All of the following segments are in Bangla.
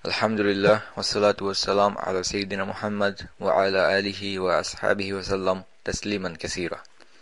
আলহামদুলিল্লাহ ওয়াসসালাতু ওয়াসসালাম আলা সাইয়্যিদিনা মুহাম্মদ ওয়া আলা আলিহি ওয়া আসহাবিহি ওয়াসাল্লাম তাসলিমান কাসীরা।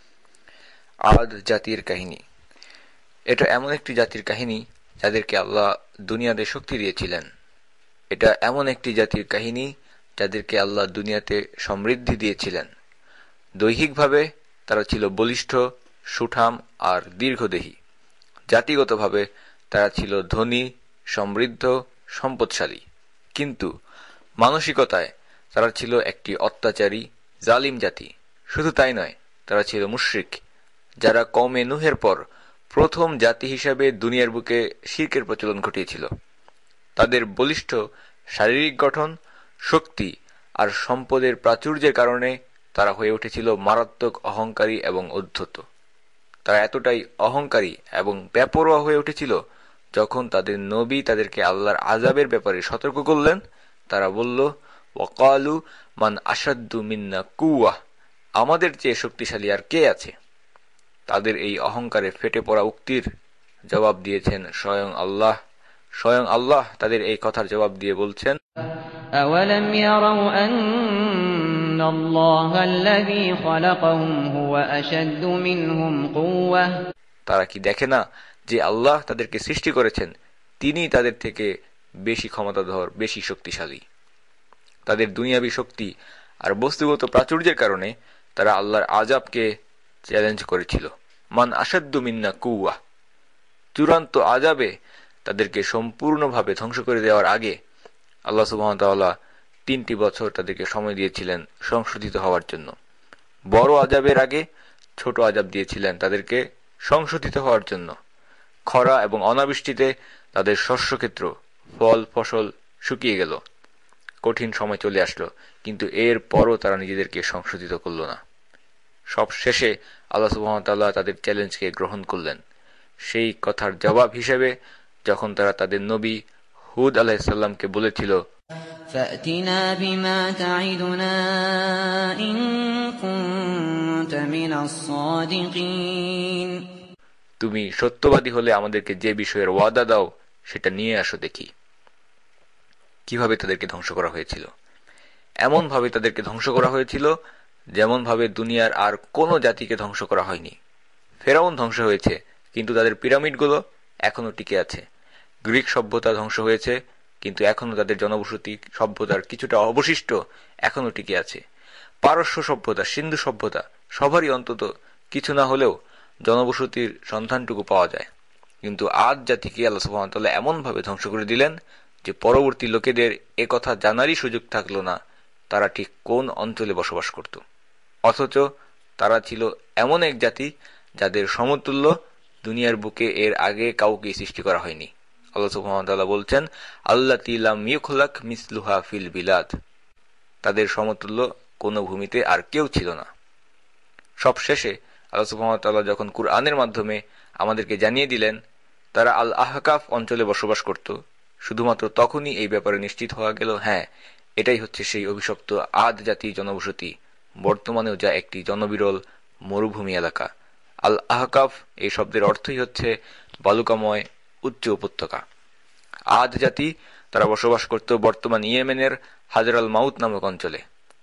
আদ জাতির কাহিনী। এটা এমন একটি জাতির কাহিনী যাদেরকে আল্লাহ দুনিয়াতে শক্তি দিয়েছিলেন। এটা এমন একটি জাতির কাহিনী যাদেরকে আল্লাহ দুনিয়াতে সমৃদ্ধি দিয়েছিলেন। দৈহিকভাবে তারা ছিল বলিষ্ঠ, সুঠাম আর দীর্ঘদেহী। জাতিগতভাবে তারা ছিল ধনী, সমৃদ্ধ, সম্পদশালী। কিন্তু মানসিকতায় তারা ছিল একটি অত্যাচারী, জালিম জাতি। শুধু তাই নয়, তারা ছিল মুশরিক, যারা কওমে নূহের পর প্রথম জাতি হিসাবে দুনিয়ার বুকে শিরকের প্রচলন ঘটিয়েছিল। তাদের বলিষ্ঠ শারীরিক গঠন, শক্তি আর সম্পদের প্রাচুর্যের কারণে তারা হয়ে উঠেছিল মারাত্মক অহংকারী এবং উদ্ধত। তারা এতটাই অহংকারী এবং বেপরোয়া হয়ে উঠেছিল, যখন তাদের নবী তাদেরকে আল্লাহর আযাবের ব্যাপারে সতর্ক করলেন, তারা বলল, ওয়াকালু মান আশাদ্দু মিন্না কুওয়া, আমাদের চেয়ে শক্তিশালী আর কে আছে। তাদের এই অহংকারে ফেটে পড়া উক্তির জবাব দিয়েছেন স্বয়ং আল্লাহ তাদের এই কথার জবাব দিয়ে বলছেন, أَوَلَمْ يَرَوْا أَنَّ اللَّهَ الَّذِي خَلَقَهُمْ هُوَ أَشَدُّ مِنْهُمْ قُوَّةً, তারা কি দেখে না যে আল্লাহ তাদেরকে সৃষ্টি করেছেন, তিনি তাদের থেকে বেশি ক্ষমতাধর, বেশি শক্তিশালী। তাদের দুনিয়াবী শক্তি আর বস্তুগত প্রাচুর্যের কারণে তারা আল্লাহর আযাবকে চ্যালেঞ্জ করেছিল। মান আশাদ্দু মিন্না কুওয়া, চূড়ান্ত আযাবে তাদেরকে সম্পূর্ণভাবে ধ্বংস করে দেওয়ার আগে আল্লাহ সুবহানাহু ওয়া তাআলা 3টি বছর তাদেরকে সময় দিয়েছিলেন সংশোধিত হওয়ার জন্য। বড় আযাবের আগে ছোট আযাব দিয়েছিলেন তাদেরকে সংশোধিত হওয়ার জন্য। খরা এবং অনাবৃষ্টিতে তাদের শস্যক্ষেত্র, ফল ফসল শুকিয়ে গেল। কঠিন সময় চলে আসলো, কিন্তু এর পরও তারা নিজেদেরকে সংশোধিত করল না। সব শেষে আল্লাহ সুবহানাহু ওয়া তাআলা তাদের চ্যালেঞ্জকে গ্রহণ করলেন। সেই কথার জবাব হিসেবে যখন তারা তাদের নবী হুদ আলাইহিস সালামকে বলেছিল, فَأْتِنَا بِمَا تَعِدُنَا إِن كُنتَ مِنَ الصَّادِقِينَ, তুমি সত্যবাদী হলে আমাদেরকে যে বিষয়ের ওয়াদা দাও সেটা নিয়ে আসো দেখি। কিভাবে তাদেরকে ধ্বংস করা হয়েছিল? এমন ভাবে তাদেরকে ধ্বংস করা হয়েছিল যেমন ভাবে দুনিয়ার আর কোনো জাতিকে ধ্বংস করা হয়নি। ফেরাউন ধ্বংস হয়েছে, কিন্তু তাদের পিরামিডগুলো এখনো টিকে আছে। গ্রিক সভ্যতা ধ্বংস হয়েছে, কিন্তু এখনো তাদের জনবসতি সভ্যতার কিছুটা অবশিষ্ট এখনো টিকে আছে। পারস্য সভ্যতা, সিন্ধু সভ্যতা, সবারই অন্তত কিছু না হলেও জনবসতির সন্ধানটুকু পাওয়া যায়। কিন্তু আদ জাতিকে আল্লাহ সুবহানাহু ওয়া তাআলা এমন ভাবে ধ্বংস করে দিলেন যে পরবর্তী লোকেদের এ কথা জানারই সুযোগ থাকলো না তারা ঠিক কোন অঞ্চলে বসবাস করত। অথচ তারা ছিল এমন এক জাতি যাদের সমতুল্য দুনিয়ার বুকে এর আগে কাউকে সৃষ্টি করা হয়নি। আল্লাহ সুবহানাহু ওয়া তাআলা বলছেন, আল্লাতী লাম ইউখলাক মিসলুহা ফিল বিলাদ, তাদের সমতুল্য কোনো ভূমিতে আর কেউ ছিল না। সব শেষে আল্লাহ সুবহানাহু ওয়া তাআলা যখন কুরআনের মাধ্যমে আমাদেরকে জানিয়ে দিলেন তারা আল আহকাফ অঞ্চলে বসবাস করত, শুধুমাত্র তখনই এই ব্যাপারে নিশ্চিত হওয়া গেল, হ্যাঁ, এটাই হচ্ছে সেই অভিশপ্ত আদ জাতির জনবসতি, বর্তমানেও যা একটি জনবিরল মরুভূমি এলাকা। আল আহকাফ এই শব্দের অর্থই হচ্ছে বালুকাময় উচ্চ উপত্যকা। আদ জাতি তারা বসবাস করত বর্তমান ইয়েমেনের হাজর আল মাউত নামক অঞ্চলে।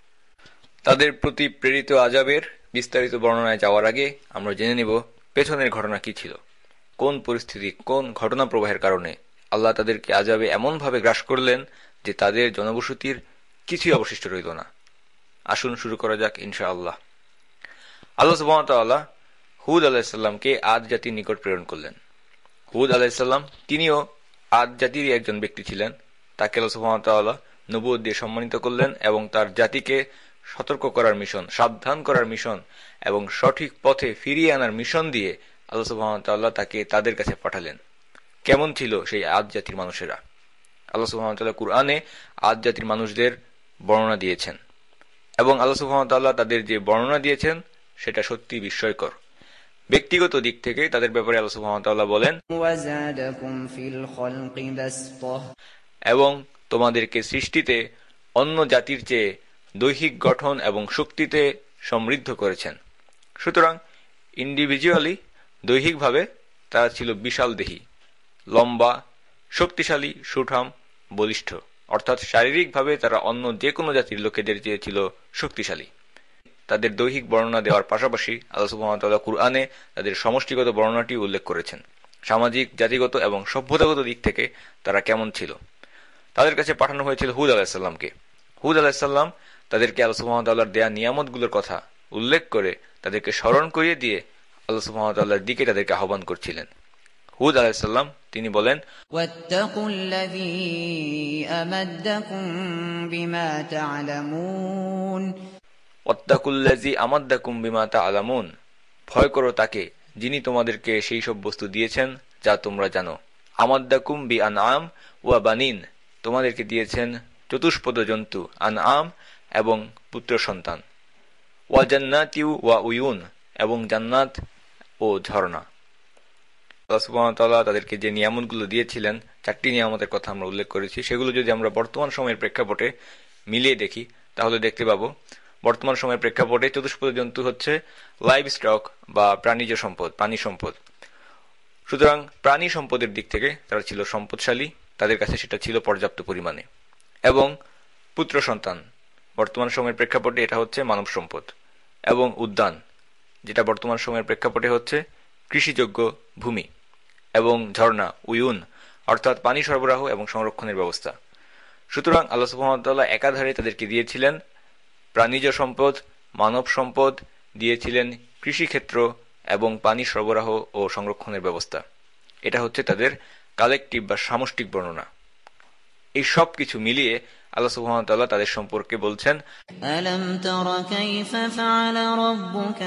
তাদের প্রতি প্রেরিত আযাবের বিস্তারিত বর্ণনায় যাওয়ার আগে আমরা জেনে নিব পেছনের ঘটনা কি ছিল। কোন পরিস্থিতি, কোন ঘটনা প্রবাহের কারণে আল্লাহ তাদেরকে আযাবে এমনভাবে গ্রাস করলেন যে তাদের জনবসতির কিছুই অবশিষ্ট রইল না। আসুন শুরু করা যাক ইনশাআল্লাহ। আল্লাহ সুবহানাহু ওয়া তাআলা হুদ আলাইহিস সালামকে আদ জাতির নিকট প্রেরণ করলেন। হুদ আলাইহিস সালাম তিনিও আদ জাতিরই একজন ব্যক্তি ছিলেন। তাকে আল্লাহ সুবহানাহু ওয়া তাআলা নবুয়ত দিয়ে সম্মানিত করলেন এবং তার জাতিকে সতর্ক করার মিশন, সাবধান করার মিশন এবং সঠিক পথে ফিরিয়ে আনার মিশন দিয়ে আল্লাহ সুবহানাহু ওয়া তাআলা তাকে তাদের কাছে পাঠালেন। কেমন ছিল সেই আদ জাতির মানুষেরা? আল্লাহ সুবহানাহু ওয়া তাআলা কুরআনে আদ জাতির মানুষদের বর্ণনা দিয়েছেন এবং আল্লাহ সুবহানাহু ওয়া তাআলা তাদের যে বর্ণনা দিয়েছেন সেটা সত্যি বিস্ময়কর। ব্যক্তিগত দিক থেকে তাদের ব্যাপারে আল্লাহ সুবহানাহু ওয়া তাআলা বলেন, وَزَادَكُمْ فِي الْخَلْقِ بَسْطَةً, এবং তোমাদেরকে সৃষ্টিতে অন্য জাতির চেয়ে দৈহিক গঠন এবং শক্তিতে সমৃদ্ধ করেছেন। সুতরাং ইন্ডিভিজুয়ালি, দৈহিকভাবে তারা ছিল বিশাল দেহী, লম্বা, শক্তিশালী, সুঠাম, বলিষ্ঠ। অর্থাৎ শারীরিকভাবে তারা অন্য যে কোনো জাতির লোকেদের চেয়ে ছিল শক্তিশালী। তাদের দৈহিক বর্ণনা দেওয়ার পাশাপাশি আল্লাহ সুবহানাহু ওয়া তাআলা কুরআনে তাদের সমষ্টিগত বর্ণনাটি উল্লেখ করেছেন। সামাজিক, জাতিগত এবং সভ্যতাগত দিক থেকে তারা কেমন ছিল। তাদের কাছে পাঠানো হয়েছিল হুদ আলাইহিস সালামকে। হুদ আলাইহিস সালাম তাদেরকে আল্লাহ সুবহানাহু ওয়া তাআলার দেয়া নিয়ামতগুলোর কথা উল্লেখ করে তাদেরকে স্মরণ করিয়ে দিয়ে আল্লাহ সুবহানাহু ওয়া তাআলার দিকে তাদেরকে আহ্বান করছিলেন। হুদ আলাইহিস সালাম তিনি বলেন, ওয়াত্তাকুল্লাযী আমাদ্দাকুম বিমা তা'লামুন, ওয়াত্তাকুল্লাযী আমাদ্দাকুম বিমা তা'লামুন, ভয় করো তাকে যিনি তোমাদেরকে সেই সব বস্তু দিয়েছেন যা তোমরা জানো। আমাদ্দাকুম বি আনআম ওয়া বানিন, তোমাদেরকে দিয়েছেন চতুষ্পদ জন্তু আনআম এবং পুত্র সন্তান। ওয়া জান্নাতি ওয়া উয়ুন, এবং জান্নাত ও ঝর্ণা। আল্লাহ সুবহানাহু ওয়া তাআলা তাদেরকে যে নিয়ামতগুলো দিয়েছিলেন, 4টি নিয়ামতের কথা আমরা উল্লেখ করেছি, সেগুলো যদি আমরা বর্তমান সময়ের প্রেক্ষাপটে মিলিয়ে দেখি তাহলে দেখতে পাবো বর্তমান সময়ের প্রেক্ষাপটে চতুষ্পদ জন্তু হচ্ছে লাইভ স্টক বা প্রাণীজ সম্পদ, প্রাণী সম্পদ। সুতরাং প্রাণী সম্পদের দিক থেকে তারা ছিল সম্পদশালী, তাদের কাছে সেটা ছিল পর্যাপ্ত পরিমাণে। এবং পুত্র সন্তান, বর্তমান সময়ের প্রেক্ষাপটে এটা হচ্ছে মানব সম্পদ। এবং উদ্যান, যেটা বর্তমান সময়ের প্রেক্ষাপটে হচ্ছে কৃষিযোগ্য ভূমি। এবং ঝর্ণা, উয়ুন, অর্থাৎ পানি সরবরাহ এবং সংরক্ষণের ব্যবস্থা। সুতরাং আল্লাহ সুবহানাহু ওয়া তাআলা একাধারে তাদেরকে দিয়েছিলেন প্রাণীজ সম্পদ, মানব সম্পদ, দিয়েছিলেন কৃষিক্ষেত্র এবং পানি সরবরাহ ও সংরক্ষণের ব্যবস্থা। এটা হচ্ছে তাদের কালেকটিভ বা সামষ্টিক বর্ণনা। এই সব কিছু মিলিয়ে আল্লাহ সুবহানাহু ওয়া তাআলা তাদের সম্পর্কে বলছেন, আলাম তারা কাইফা ফাআলা রাব্বুকা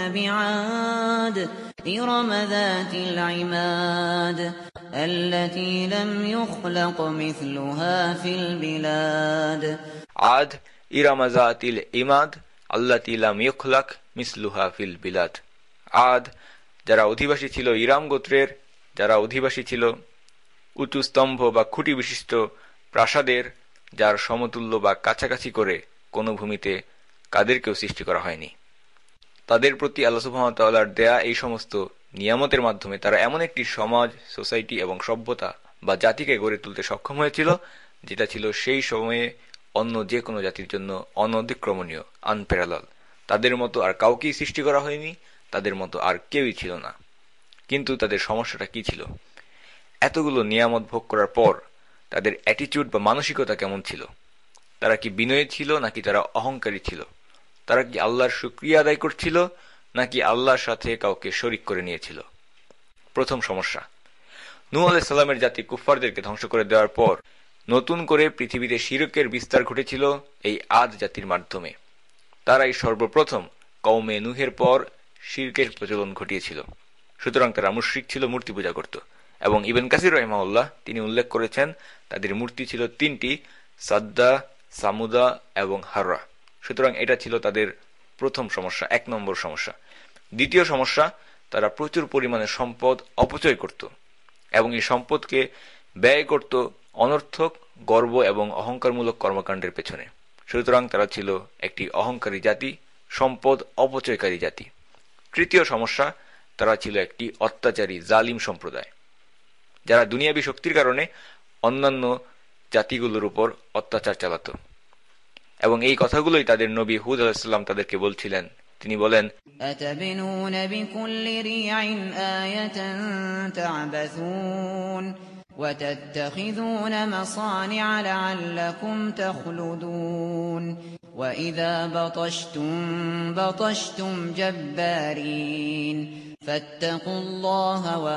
বিআদ ইরম যাতিল ইমাদ আল্লাতী লাম ইখলাক মিথলুহা ফিল বিলাদ। আদ ইরম যাতিল ইমাদ আল্লাতী লাম ইখলাক মিথলুহা ফিল বিলাদ। আদ, যারা অধিবাসী ছিল ইরাম গোত্রের, যারা অধিবাসী ছিল উঁচু স্তম্ভ বা খুঁটি বিশিষ্ট প্রাসাদের, যার সমতুল্য বা কাছাকাছি করে কোনো ভূমিতে কাদেরকেও সৃষ্টি করা হয়নি। তাদের প্রতি আল্লাহ সুবহানাহু ওয়া তাআলার দেয়া এই সমস্ত নিয়ামতের মাধ্যমে তারা এমন একটি সমাজ, সোসাইটি এবং সভ্যতা বা জাতিকে গড়ে তুলতে সক্ষম হয়েছিল যেটা ছিল সেই সময়ে অন্য যে কোনো জাতির জন্য অনতিক্রমণীয়, আনপ্যারালাল। তাদের মতো আর কাউকেই সৃষ্টি করা হয়নি, তাদের মতো আর কেউই ছিল না। কিন্তু তাদের সমস্যাটা কি ছিল? এতগুলো নিয়ামত ভোগ করার পর তাদের অ্যাটিটিউড বা মানসিকতা কেমন ছিল? তারা কি বিনয়ী ছিল নাকি তারা অহংকারী ছিল? তারা কি আল্লাহর শুকরিয়া আদায় করছিল নাকি আল্লাহর সাথে কাউকে শরিক করে নিয়েছিল? প্রথম সমস্যা, নূহ আলাইহিস সালামের জাতি কুফফারদেরকে ধ্বংস করে দেওয়ার পর নতুন করে পৃথিবীতে শিরকের বিস্তার ঘটেছিল এই আদ জাতির মাধ্যমে। তারাই সর্বপ্রথম কওমে নূহের পর শিরকের প্রচলন ঘটিয়েছিল। সুতরাং তারা মুশরিক ছিল, মূর্তি পূজা করত। এবং ইবনে কাসির রাহিমাহুল্লাহ তিনি উল্লেখ করেছেন তাদের মূর্তি ছিল 3টি, সাদ্দা, সামুদা এবং হাররা। সুতরাং এটা ছিল তাদের প্রথম সমস্যা, 1 নম্বর সমস্যা। দ্বিতীয় সমস্যা, তারা প্রচুর পরিমাণে সম্পদ অপচয় করত এবং এই সম্পদকে ব্যয় করত অনর্থক, গর্ব এবং অহংকারমূলক কর্মকাণ্ডের পেছনে। সুতরাং তারা ছিল একটি অহংকারী জাতি, সম্পদ অপচয়কারী জাতি। তৃতীয় সমস্যা, তারা ছিল একটি অত্যাচারী, জালিম সম্প্রদায়, যারা দুনিয়াবী শক্তির কারণে অন্যান্য জাতিগুলোর উপর অত্যাচার চালাত। এবং এই কথাগুলোই তাদের নবী হুদ আলাইহিস সালাম তাদেরকে বলছিলেন। তিনি বলেন, আতাবিনুনা বিকুল্লি রিইন আয়াতান তা'বাসুন ওয়া তাত্তাখিযুনা মাসানি'a লা'আল্লাকুম তাখলুদুন ওয়া ইযা বাতাশতুম জাব্বারিন ফাত্তাকুল্লাহা ওয়া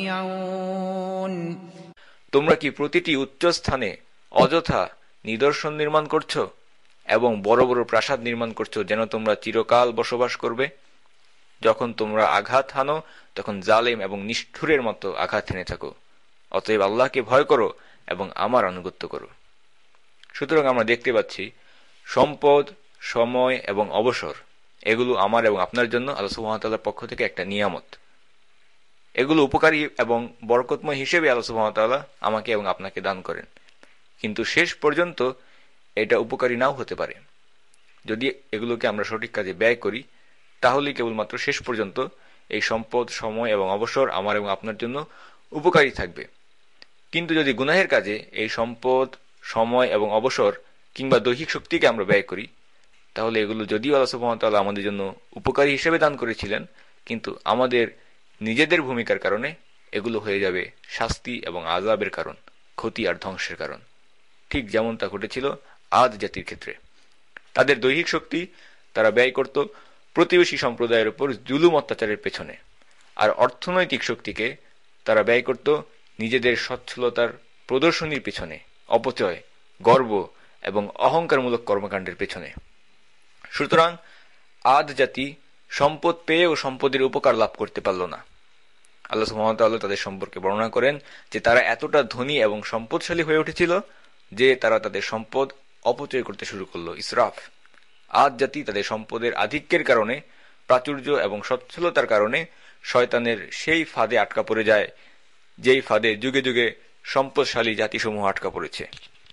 আতিউন। তোমরা কি প্রতিটি উচ্চ স্থানে অযথা নিদর্শন নির্মাণ করছো এবং বড় বড় প্রাসাদ নির্মাণ করছো যেন তোমরা চিরকাল বসবাস করবে? যখন তোমরা আঘাত হানো তখন জালেম এবং নিষ্ঠুরের মতো আঘাত হেনে থাকো। অতএব আল্লাহকে ভয় করো এবং আমার আনুগত্য করো। সুতরাং আমরা দেখতে পাচ্ছি সম্পদ, সময় এবং অবসর এগুলো আমার এবং আপনার জন্য আল্লাহ সুবহানাহু ওয়া তাআলার পক্ষ থেকে একটা নিয়ামত। এগুলো উপকারী এবং বরকতময় হিসেবে আল্লাহ সুবহানাহু ওয়া তাআলা আমাকে এবং আপনাকে দান করেন। কিন্তু শেষ পর্যন্ত এটা উপকারী নাও হতে পারে। যদি এগুলোকে আমরা সঠিক কাজে ব্যয় করি তাহলেই কেবলমাত্র শেষ পর্যন্ত এই সম্পদ, সময় এবং অবসর আমার এবং আপনার জন্য উপকারী থাকবে। কিন্তু যদি গুনাহের কাজে এই সম্পদ, সময় এবং অবসর কিংবা দৈহিক শক্তিকে আমরা ব্যয় করি, তাহলে এগুলো যদিও আল্লাহ সুবহানাহু ওয়া তাআলা আমাদের জন্য উপকারী হিসেবে দান করেছিলেন, কিন্তু আমাদের নিজেদের ভূমিকার কারণে এগুলো হয়ে যাবে শাস্তি এবং আযাবের কারণ, ক্ষতি আর ধ্বংসের কারণ। ঠিক যেমনটা ঘটেছিল আদ জাতির ক্ষেত্রে। তাদের দৈহিক শক্তি তারা ব্যয় করত প্রতিবেশী সম্প্রদায়ের উপর জুলুম অত্যাচারের পেছনে, আর অর্থনৈতিক শক্তিকে তারা ব্যয় করত নিজেদের সচ্ছলতার প্রদর্শনীর পেছনে, অপচয়, গর্ব এবং অহংকারমূলক কর্মকাণ্ডের পেছনে। সুতরাং আদ জাতি সম্পদ পেয়ে ও সম্পদের উপকার লাভ করতে পারল না। আল্লাহ সুবহানাহু ওয়া তাআলা তাদের সম্পর্কে বর্ণনা করেন যে তারা এতটা ধনী এবং সম্পদশালী হয়ে উঠেছিল যে তারা তাদের সম্পদ অপচয় করতে শুরু করলো, ইসরাফ। আদ জাতি তাদের সম্পদের আধিক্যের কারণে, প্রাচুর্য এবং সচ্ছলতার কারণে শয়তানের সেই ফাঁদে আটকা পড়ে যায়, যেই ফাঁদে যুগে যুগে সম্পদশালী জাতিসমূহ আটকা পড়েছে।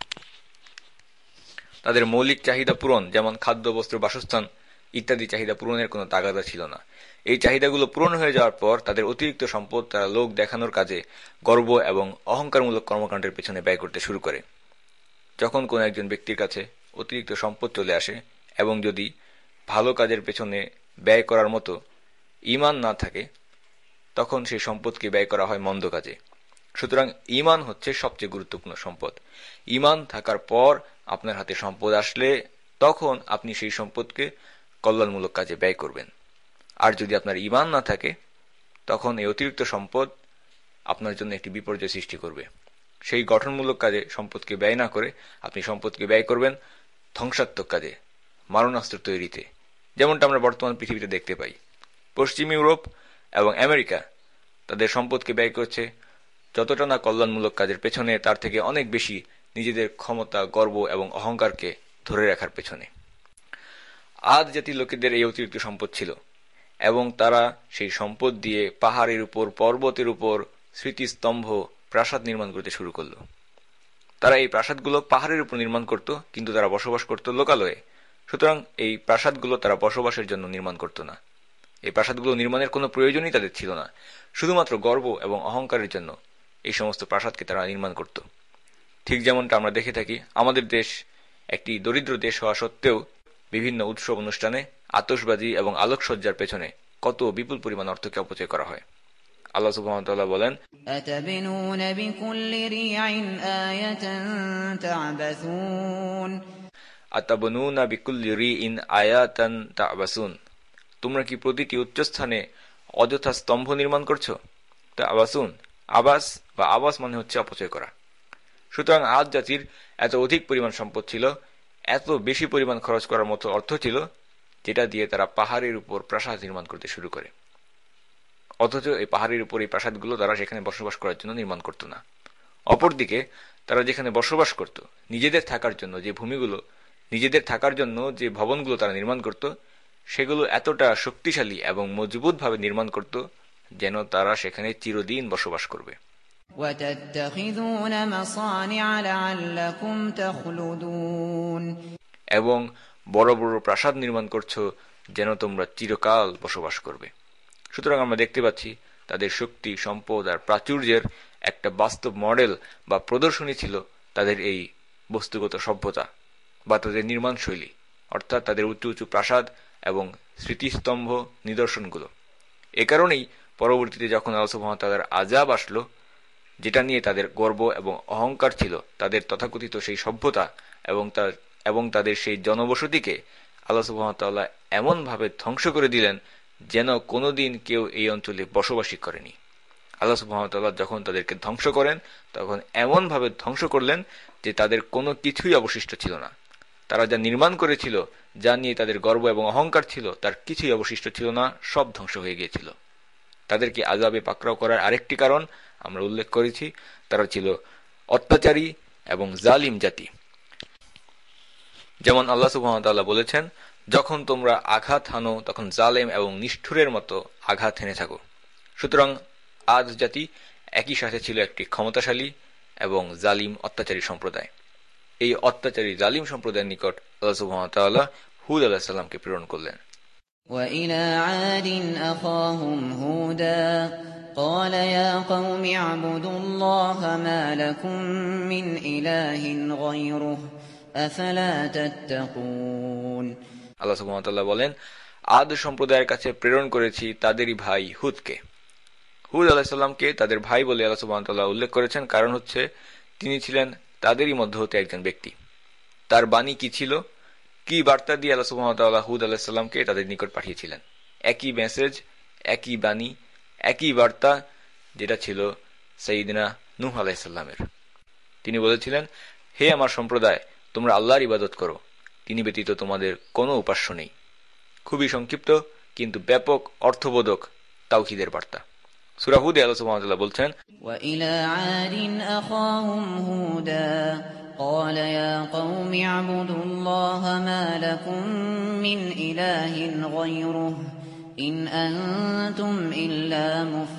তাদের মৌলিক চাহিদা পূরণ, যেমন খাদ্য, বস্ত্র, বাসস্থান ইত্যাদি চাহিদা পূরণের কোনো তাগাদা ছিল না। এই চাহিদাগুলো পূরণ হয়ে যাওয়ার পর তাদের অতিরিক্ত সম্পদ তারা লোক দেখানোর কাজে, গর্ব এবং অহংকারমূলক কর্মকাণ্ডের পেছনে ব্যয় করতে শুরু করে। যখন কোন একজন ব্যক্তির কাছে অতিরিক্ত সম্পদ চলে আসে এবং যদি ভালো কাজের পেছনে ব্যয় করার মতো ঈমান না থাকে, তখন সেই সম্পদকে ব্যয় করা হয় মন্দ কাজে। সুতরাং ঈমান হচ্ছে সবচেয়ে গুরুত্বপূর্ণ সম্পদ। ঈমান থাকার পর আপনার হাতে সম্পদ আসলে তখন আপনি সেই সম্পদকে কল্যাণমূলক কাজে ব্যয় করবেন। আর যদি আপনার ঈমান না থাকে, তখন এই অতিরিক্ত সম্পদ আপনার জন্য একটি বিপর্যয় সৃষ্টি করবে। সেই গঠনমূলক কাজে সম্পদকে ব্যয় না করে আপনি সম্পদকে ব্যয় করবেন ধ্বংসাত্মক কাজে, মারণাস্ত্র তৈরিতে, যেমনটা আমরা বর্তমান পৃথিবীতে দেখতে পাই। পশ্চিম ইউরোপ এবং আমেরিকা তাদের সম্পদকে ব্যয় করছে যতটা না কল্যাণমূলক কাজের পেছনে, তার থেকে অনেক বেশি নিজেদের ক্ষমতা, গর্ব এবং অহংকারকে ধরে রাখার পেছনে। আদ জাতির লোকেদের এই অতিরিক্ত সম্পদ ছিল এবং তারা সেই সম্পদ দিয়ে পাহাড়ের উপর, পর্বতের উপর স্মৃতিস্তম্ভ, প্রাসাদ নির্মাণ করতে শুরু করলো। তারা এই প্রাসাদগুলো পাহাড়ের উপর নির্মাণ করত, কিন্তু তারা বসবাস করত লোকালয়ে। সুতরাং এই প্রাসাদগুলো তারা বসবাসের জন্য নির্মাণ করত না। এই প্রাসাদগুলো নির্মাণের কোনো প্রয়োজনই তাদের ছিল না। শুধুমাত্র গর্ব এবং অহংকারের জন্য এই সমস্ত প্রাসাদকে তারা নির্মাণ করত। ঠিক যেমনটা আমরা দেখে থাকি, আমাদের দেশ একটি দরিদ্র দেশ হওয়া সত্ত্বেও বিভিন্ন উৎসব অনুষ্ঠানে আতশবাজি এবং আলোকসজ্জার পেছনে কত বিপুল পরিমাণ অর্থকে অপচয় করা হয়। আল্লাহ সুবহানাহু ওয়া তাআলা বলেন, আতাবিনুনা বিকুল্লি রিইন আয়াতান তা'বাসুন, আতাবনুনা বিকুল্লি রিইন আয়াতান তা'বাসুন, তোমরা কি প্রতিটি উচ্চস্থানে অযথা স্তম্ভ নির্মাণ করছো? তা'বাসুন, আবাস বা আবাস মানে হচ্ছে অপচয় করা। সুতরাং আদ জাতির এত অধিক পরিমাণ সম্পদ ছিল, এত বেশি পরিমাণ খরচ করার মতো অর্থ ছিল, যেটা দিয়ে তারা পাহাড়ের উপর প্রাসাদ নির্মাণ করতে শুরু করে। অথচ এই পাহাড়ের উপর এই প্রাসাদগুলো তারা সেখানে বসবাস করার জন্য নির্মাণ করত না। অপরদিকে তারা যেখানে বসবাস করত, নিজেদের থাকার জন্য যে ভূমিগুলো, নিজেদের থাকার জন্য যে ভবনগুলো তারা নির্মাণ করত, সেগুলো এতটা শক্তিশালী এবং মজবুতভাবে নির্মাণ করত যেন তারা সেখানে চিরদিন বসবাস করবে। এবং বড় বড় প্রাসাদ নির্মাণ করছো যেন তোমরা চিরকাল বসবাস করবে। সুতরাং আমরা দেখতে পাচ্ছি তাদের শক্তি, সম্পদ আর প্রাচুর্যের একটা বাস্তব মডেল বা প্রদর্শনী ছিল তাদের এই বস্তুগত সভ্যতা বা তাদের নির্মাণ শৈলী, অর্থাৎ তাদের উঁচু উঁচু প্রাসাদ এবং স্মৃতিস্তম্ভ নিদর্শনগুলো। এ কারণেই পরবর্তীতে যখন আল্লাহ সুবহানাহু ওয়া তাআলার আযাব আসলো, যেটা নিয়ে তাদের গর্ব এবং অহংকার ছিল, তাদের তথাকথিত সেই সভ্যতা এবং তাদের সেই জনবসতিকে আল্লাহ সুবহানাহু ওয়া তাআলা এমনভাবে ধ্বংস করে দিলেন যেন কোনোদিন কেউ এই অঞ্চলে বসবাসই করেনি। আল্লাহ সুবহানাহু ওয়া তাআলা যখন তাদেরকে ধ্বংস করেন, তখন এমনভাবে ধ্বংস করলেন যে তাদের কোনো কিছুই অবশিষ্ট ছিল না। তারা যা নির্মাণ করেছিল, যা নিয়ে তাদের গর্ব এবং অহংকার ছিল, তার কিছুই অবশিষ্ট ছিল না, সব ধ্বংস হয়ে গিয়েছিল। তাদেরকে আযাবে পাকড়াও করার আরেকটি কারণ আমরা উল্লেখ করেছি, তারা ছিল অত্যাচারী এবং জালিম জাতি। যেমন আল্লাহ সুবহানাহু ওয়া তাআলা বলেছেন, যখন তোমরা আঘাত হানো তখন জালেম এবং নিষ্ঠুরের মতো আঘাত হেনে থাকো। সুতরাং আদ জাতি একই সাথে ছিল একটি ক্ষমতাশালী এবং জালিম অত্যাচারী সম্প্রদায়। এই অত্যাচারী জালিম সম্প্রদায়ের নিকট আল্লাহ সুবহানাহু ওয়া তাআলা হুদ আলাইহিস সালামকে প্রেরণ করলেন। وإلى عاد أخاهم هودا قال يا قوم اعبدوا الله ما لكم من إله غيره أفلا تتقون আল্লাহ সুবহানাহু ওয়া তাআলা বলেন, আদ সম্প্রদায়ের কাছে প্রেরণ করেছি তাদেরই ভাই হুদকে। হুদ আলাইহিস সালামকে তাদের ভাই বলে আল্লাহ সুবহানাহু ওয়া তাআলা উল্লেখ করেছেন, কারণ হচ্ছে তিনি ছিলেন তাদেরই মধ্যে হতে একজন ব্যক্তি। তার বাণী কি ছিল, কি বার্তা দিয়ে আল্লাহ সুবহানাহু ওয়া তাআলা হুদ আলাইহিস সালামকে তাদের নিকট পাঠিয়েছিলেন? একই মেসেজ, একই বাণী, একই বার্তা, যেটা ছিল সাইয়্যিদিনা নূহ আলাইহিস সালামের। তিনি বলেছিলেন, হে আমার সম্প্রদায়, তোমরা আল্লাহর ইবাদত করো, তিনি ব্যতীত তোমাদের কোনো উপাস্য নেই। খুবই সংক্ষিপ্ত কিন্তু ব্যাপক অর্থবোধক তাওহীদের বার্তা। সূরা হুদে আল্লাহ সুবহানাহু ওয়া তাআলা বলছেন, وإلى عاد أخاهم هودا قال يا قوم اعبدوا الله ما لكم من إله غيره إن أنتم إلا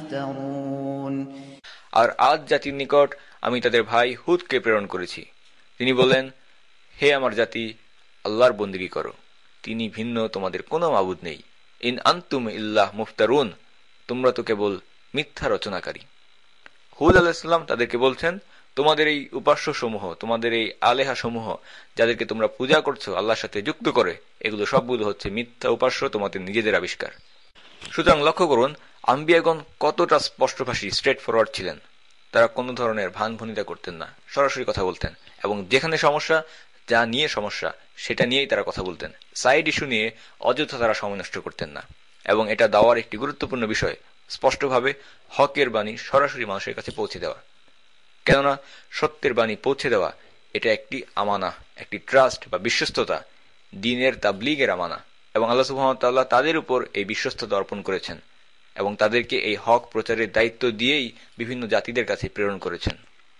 مفترون আর আদ জাতির নিকট আমি তাদের ভাই হুদকে প্রেরণ করেছি। তিনি বললেন, হে আমার জাতি, আল্লাহর বন্দেগী করো, তিনি ভিন্ন তোমাদের কোনো মাবুদ নেই। ইন আনতুম ইল্লাহ মুফতারুন, তোমরা তো কেবল মিথ্যা রচনাকারী। হুদ আলাইহিস সালাম তাদেরকে বলছেন, তোমাদের এই উপাস্য সমূহ, তোমাদের এই আলেহা সমূহ, যাদেরকে তোমরা পূজা করছো আল্লাহর সাথে যুক্ত করে, এগুলো সবগুলো হচ্ছে মিথ্যা উপাস্য, তোমাদের নিজেদের আবিষ্কার। সুতরাং লক্ষ্য করুন, আম্বিয়াগণ কতটা স্পষ্টভাষী, স্ট্রেট ফরওয়ার্ড ছিলেন। তারা কোনো ধরনের ভানভনিতা করতেন না, সরাসরি কথা বলতেন, এবং যেখানে সমস্যা, যা নিয়ে সমস্যা, সেটা নিয়েই তারা কথা বলতেন। সাইড ইস্যু নিয়ে অযথা তারা সময় নষ্ট করতেন না। এবং এটা দাওয়ার একটি গুরুত্বপূর্ণ বিষয়, স্পষ্টভাবে হকের বাণী সরাসরি মানুষের কাছে পৌঁছে দেওয়া। কেননা সত্যের বাণী পৌঁছে দেওয়া এটা একটি আমানা, একটি ট্রাস্ট বা বিশ্বস্ততা, দ্বীনের তাবলীগের আমানা। এবং আল্লাহ সুবহানাহু ওয়া তাআলা তাদের উপর এই বিশ্বস্ততা অর্পণ করেছেন এবং তাদেরকে এই হক প্রচারের দায়িত্ব দিয়েই বিভিন্ন জাতিদের কাছে প্রেরণ করেছেন।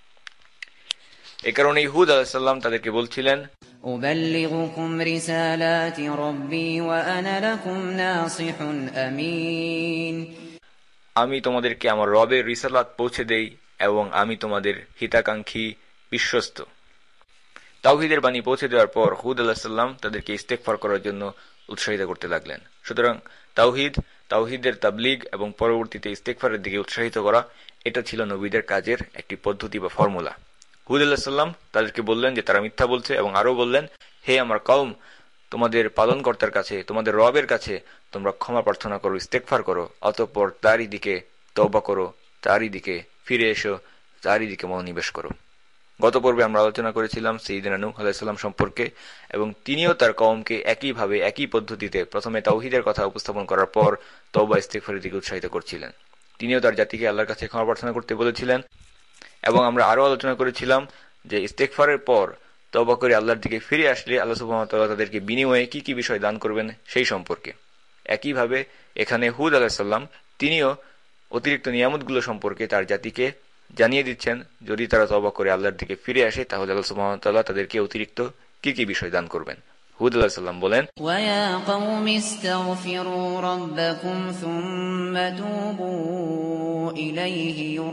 এ কারণেই হুদ আলাইহিস সালাম তাদেরকে বলছিলেন, أبلغكم رسالات ربي وأنا لكم ناصح أمين আমি তোমাদেরকে আমার রবের রিসালাত পৌঁছে দেই এবং আমি তোমাদের হিতাকাঙ্ক্ষী, বিশ্বস্ত। তাওহীদের বাণী পৌঁছে দেওয়ার পর হুদ আলাইহিস সালাম তাদেরকে ইস্তেগফার করার জন্য উৎসাহিত করতে লাগলেন। সুতরাং তাওহীদের তাবলীগ এবং পরবর্তীতে ইস্তেগফারের দিকে উৎসাহিত করা, এটা ছিল নবীদের কাজের একটি পদ্ধতি বা ফর্মুলা। হুদ আলাইহিস সালাম তাদেরকে বললেন যে তারা মিথ্যা বলছে, এবং আরো বললেন, হে আমার কওম, তোমাদের পালনকর্তার কাছে, তোমাদের রবের কাছে তোমরা ক্ষমা প্রার্থনা করো, ইস্তেগফার করো, অতঃপর তারই দিকে তওবা করো, তারই দিকে ফিরে এসো, তারই দিকে মনোনিবেশ করো। গত পর্বে আমরা আলোচনা করেছিলাম সাইয়্যিদিনা নূহ আলাইহিস সালাম সম্পর্কে, এবং তিনিও তার কওমকে একইভাবে, একই পদ্ধতিতে প্রথমে তাওহীদের কথা উপস্থাপন করার পর তওবা ইস্তেগফারের দিকে উৎসাহিত করছিলেন। তিনিও তার জাতিকে আল্লাহর কাছে ক্ষমা প্রার্থনা করতে বলেছিলেন। এবং আমরা আরো আলোচনা করেছিলাম যে ইস্তেগফারের পর তওবা করে আল্লাহর দিকে ফিরে আসলে আল্লাহ সুবহানাহু ওয়া তাআলা তাদেরকে বিনিময়ে কি কি বিষয় দান করবেন সেই সম্পর্কে। একইভাবে এখানে হুদ আলাইহিস সালাম তিনিও অতিরিক্ত নিয়ামতগুলো সম্পর্কে তার জাতিকে জানিয়ে দিচ্ছেন। যদি তারা তওবা করে আল্লাহর দিকে ফিরে আসে, তাহলে আল্লাহ সুবহানাহু ওয়া তাআলা তাদেরকে অতিরিক্ত কি কি বিষয় দান করবেন। হুদ আলাইহিস সালাম বলেন, ويا قوم استغفروا ربكم ثم توبوا إليه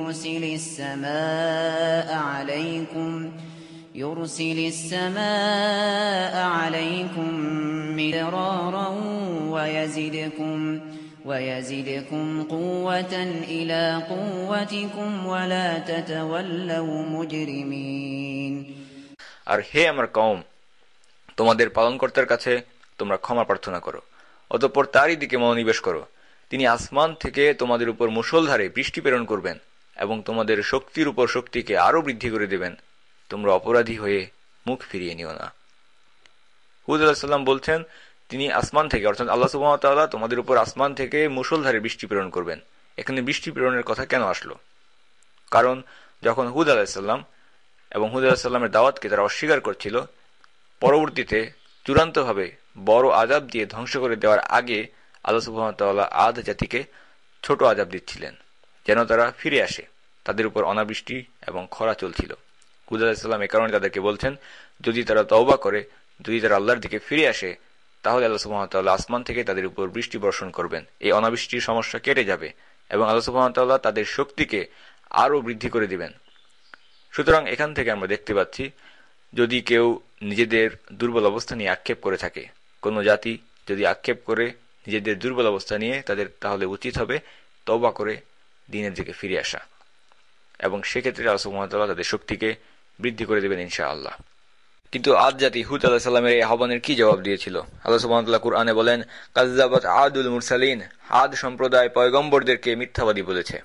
يرسل السماء عليكم مدرارا ويزدكم قوة إلى قوتكم ولا تتولوا مجرمين আর হে আমার কওম, তোমাদের পালনকর্তার কাছে তোমরা ক্ষমা প্রার্থনা করো, অতঃপর তারই দিকে মনোনিবেশ করো। তিনি আসমান থেকে তোমাদের উপর মুষলধারে বৃষ্টি প্রেরণ করবেন এবং তোমাদের শক্তির উপর শক্তিকে আরো বৃদ্ধি করে দেবেন। তোমরা অপরাধী হয়ে মুখ ফিরিয়ে নিও না। হুদ আলাইহিস সালাম বলছেন, তিনি আসমান থেকে, অর্থাৎ আল্লাহ সুবহানাহু ওয়া তাআলা তোমাদের উপর আসমান থেকে মুষলধারে বৃষ্টি প্রেরণ করবেন। এখানে বৃষ্টি প্রেরণের কথা কেন আসলো? কারণ যখন হুদ আলাইহিস সালাম এবং হুদ আলাইহিস সালামের দাওয়াতকে তারা অস্বীকার করছিল, পরবর্তীতে চূড়ান্তভাবে বড় আযাব দিয়ে ধ্বংস করে দেওয়ার আগে আল্লাহ সুবহানাহু ওয়া তাআলা আদ জাতিকে ছোট আযাব দিচ্ছিলেন, যেন তারা ফিরে আসে। তাদের উপর অনাবৃষ্টি এবং খরা চলছিল। হুদ আলাইহিস সালাম এ কারণে তাদেরকে বলছেন, যদি তারা তওবা করে, যদি তারা আল্লাহর দিকে ফিরে আসে, তাহলে আল্লাহ সুবহানাহু ওয়া তাআলা আসমান থেকে তাদের উপর বৃষ্টি বর্ষণ করবেন, এই অনাবৃষ্টির সমস্যা কেটে যাবে এবং আল্লাহ সুবহানাহু ওয়া তাআলা তাদের শক্তিকে আরো বৃদ্ধি করে দিবেন। সুতরাং এখান থেকে আমরা দেখতে পাচ্ছি, যদি কেউ নিজেদের দুর্বল অবস্থা নিয়ে আক্ষেপ করে থাকে, কোনো জাতি যদি আক্ষেপ করে নিজেদের দুর্বল অবস্থা নিয়ে, তাহলে উচিত হবে তওবা করে দ্বীনের দিকে ফিরে আসা, এবং সেক্ষেত্রে আল্লাহ সুবহানাহু ওয়া তাআলা তাদের শক্তিকে বৃদ্ধি করে দেবেন ইনশাআল্লাহ। কিন্তু আদ জাতি হুদ আলাইহিস সালামের এই আহ্বানের কি জবাব দিয়েছিল? আল্লাহ সুবহানাহু ওয়া তাআলা কুরআনে বলেন, কাযযাবাত আদুল মুরসালিন, আদ সম্প্রদায় পয়গম্বরদেরকে মিথ্যাবাদী বলেছে।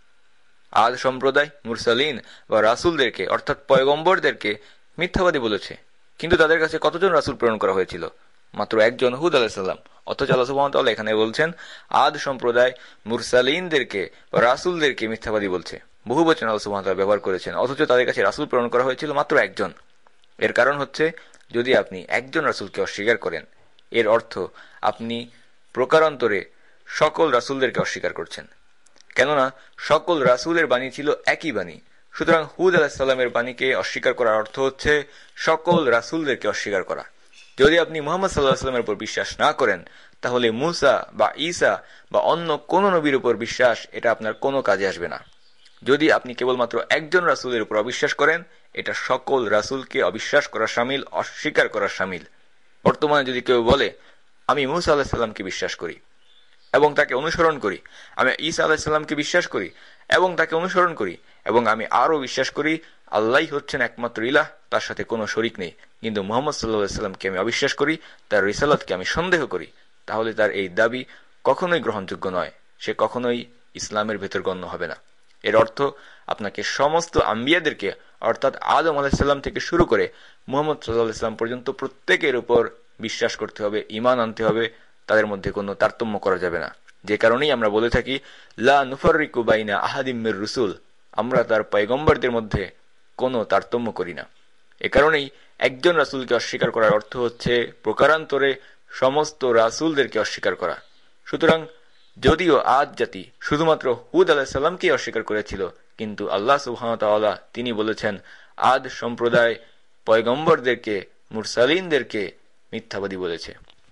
আদ সম্প্রদায় মুরসালিন বা রাসূলদেরকে অর্থাৎ পয়গম্বরদেরকে মিথ্যাবাদী বলেছে। কিন্তু তাদের কাছে কতজন রাসূল প্রেরণ করা হয়েছিল? মাত্র একজন, হুদ আলাইহিস সালাম। অথচ আল্লাহ সুবহানাহু ওয়া তাআলা এখানে বলছেন আদ সম্প্রদায় মুরসালিনদেরকে বা রাসূলদেরকে মিথ্যাবাদী বলছে। বহুবচন আল্লাহ সুবহানাহু ওয়া তাআলা ব্যবহার করেছেন, অথচ তাদের কাছে রাসূল প্রেরণ করা হয়েছিল মাত্র একজন। এর কারণ হচ্ছে, যদি আপনি একজন রাসূলকে অস্বীকার করেন, এর অর্থ আপনি প্রকারান্তরে সকল রাসূলদেরকে অস্বীকার করছেন। কেননা সকল রাসূলের বাণী ছিল একই বাণী। সুতরাং হুদ আলাইহিস সালামের বাণীকে অস্বীকার করার অর্থ হচ্ছে সকল রাসূলদেরকে অস্বীকার করা। যদি আপনি মুহাম্মদ সাল্লাল্লাহু আলাইহি ওয়াসাল্লামের উপর বিশ্বাস না করেন, তাহলে মূসা বা ঈসা বা অন্য কোন নবীর উপর বিশ্বাস এটা আপনার কোনো কাজে আসবে না। যদি আপনি কেবলমাত্র একজন রাসূলের উপর অবিশ্বাস করেন, এটা সকল রাসূলকে অবিশ্বাস করা শামিল, অস্বীকার করা শামিল। বর্তমানে যদি কেউ বলে, আমি মূসা আলাইহিস সালামকে বিশ্বাস করি এবং তাকে অনুসরণ করি, আমি ঈসা আলাইহিস সালামকে বিশ্বাস করি এবং তাকে অনুসরণ করি, এবং আমি আরও বিশ্বাস করি আল্লাহই হচ্ছেন একমাত্র ইলাহ, তার সাথে কোনো শরীক নেই, কিন্তু মুহাম্মদ সাল্লাল্লাহু আলাইহি ওয়াসাল্লামকে আমি অবিশ্বাস করি, তার রিসালাতকে আমি সন্দেহ করি, তাহলে তার এই দাবি কখনোই গ্রহণযোগ্য নয়। সে কখনোই ইসলামের ভেতর গণ্য হবে না। এর অর্থ আপনাকে সমস্ত আম্বিয়াদেরকে অর্থাৎ আদম আলাইহিস সালাম থেকে শুরু করে মুহাম্মদ সাল্লাল্লাহু আলাইহি ওয়াসাল্লাম পর্যন্ত প্রত্যেকের উপর বিশ্বাস করতে হবে, ঈমান আনতে হবে, তাদের মধ্যে কোনো তারতম্য করা যাবে না। যে কারণেই আমরা বলে থাকি, লা নুফাররিকু বাইনা আহাদিম মির রুসুল, আমরা তার পয়গম্বরদের মধ্যে কোনো তারতম্য করি না। এ কারণেই একজন রাসূলকে অস্বীকার করার অর্থ হচ্ছে প্রকারান্তরে সমস্ত রাসূলদেরকে অস্বীকার করা। সুতরাং যদিও আদ জাতি শুধুমাত্র হুদ আলাইহিস সালামকেই অস্বীকার করেছিল, কিন্তু আল্লাহ সুবহানাহু ওয়া তাআলা তিনি বলেছেন আদ সম্প্রদায় পয়গম্বরদেরকে, মুরসালিনদেরকে মিথ্যাবাদী বলেছে।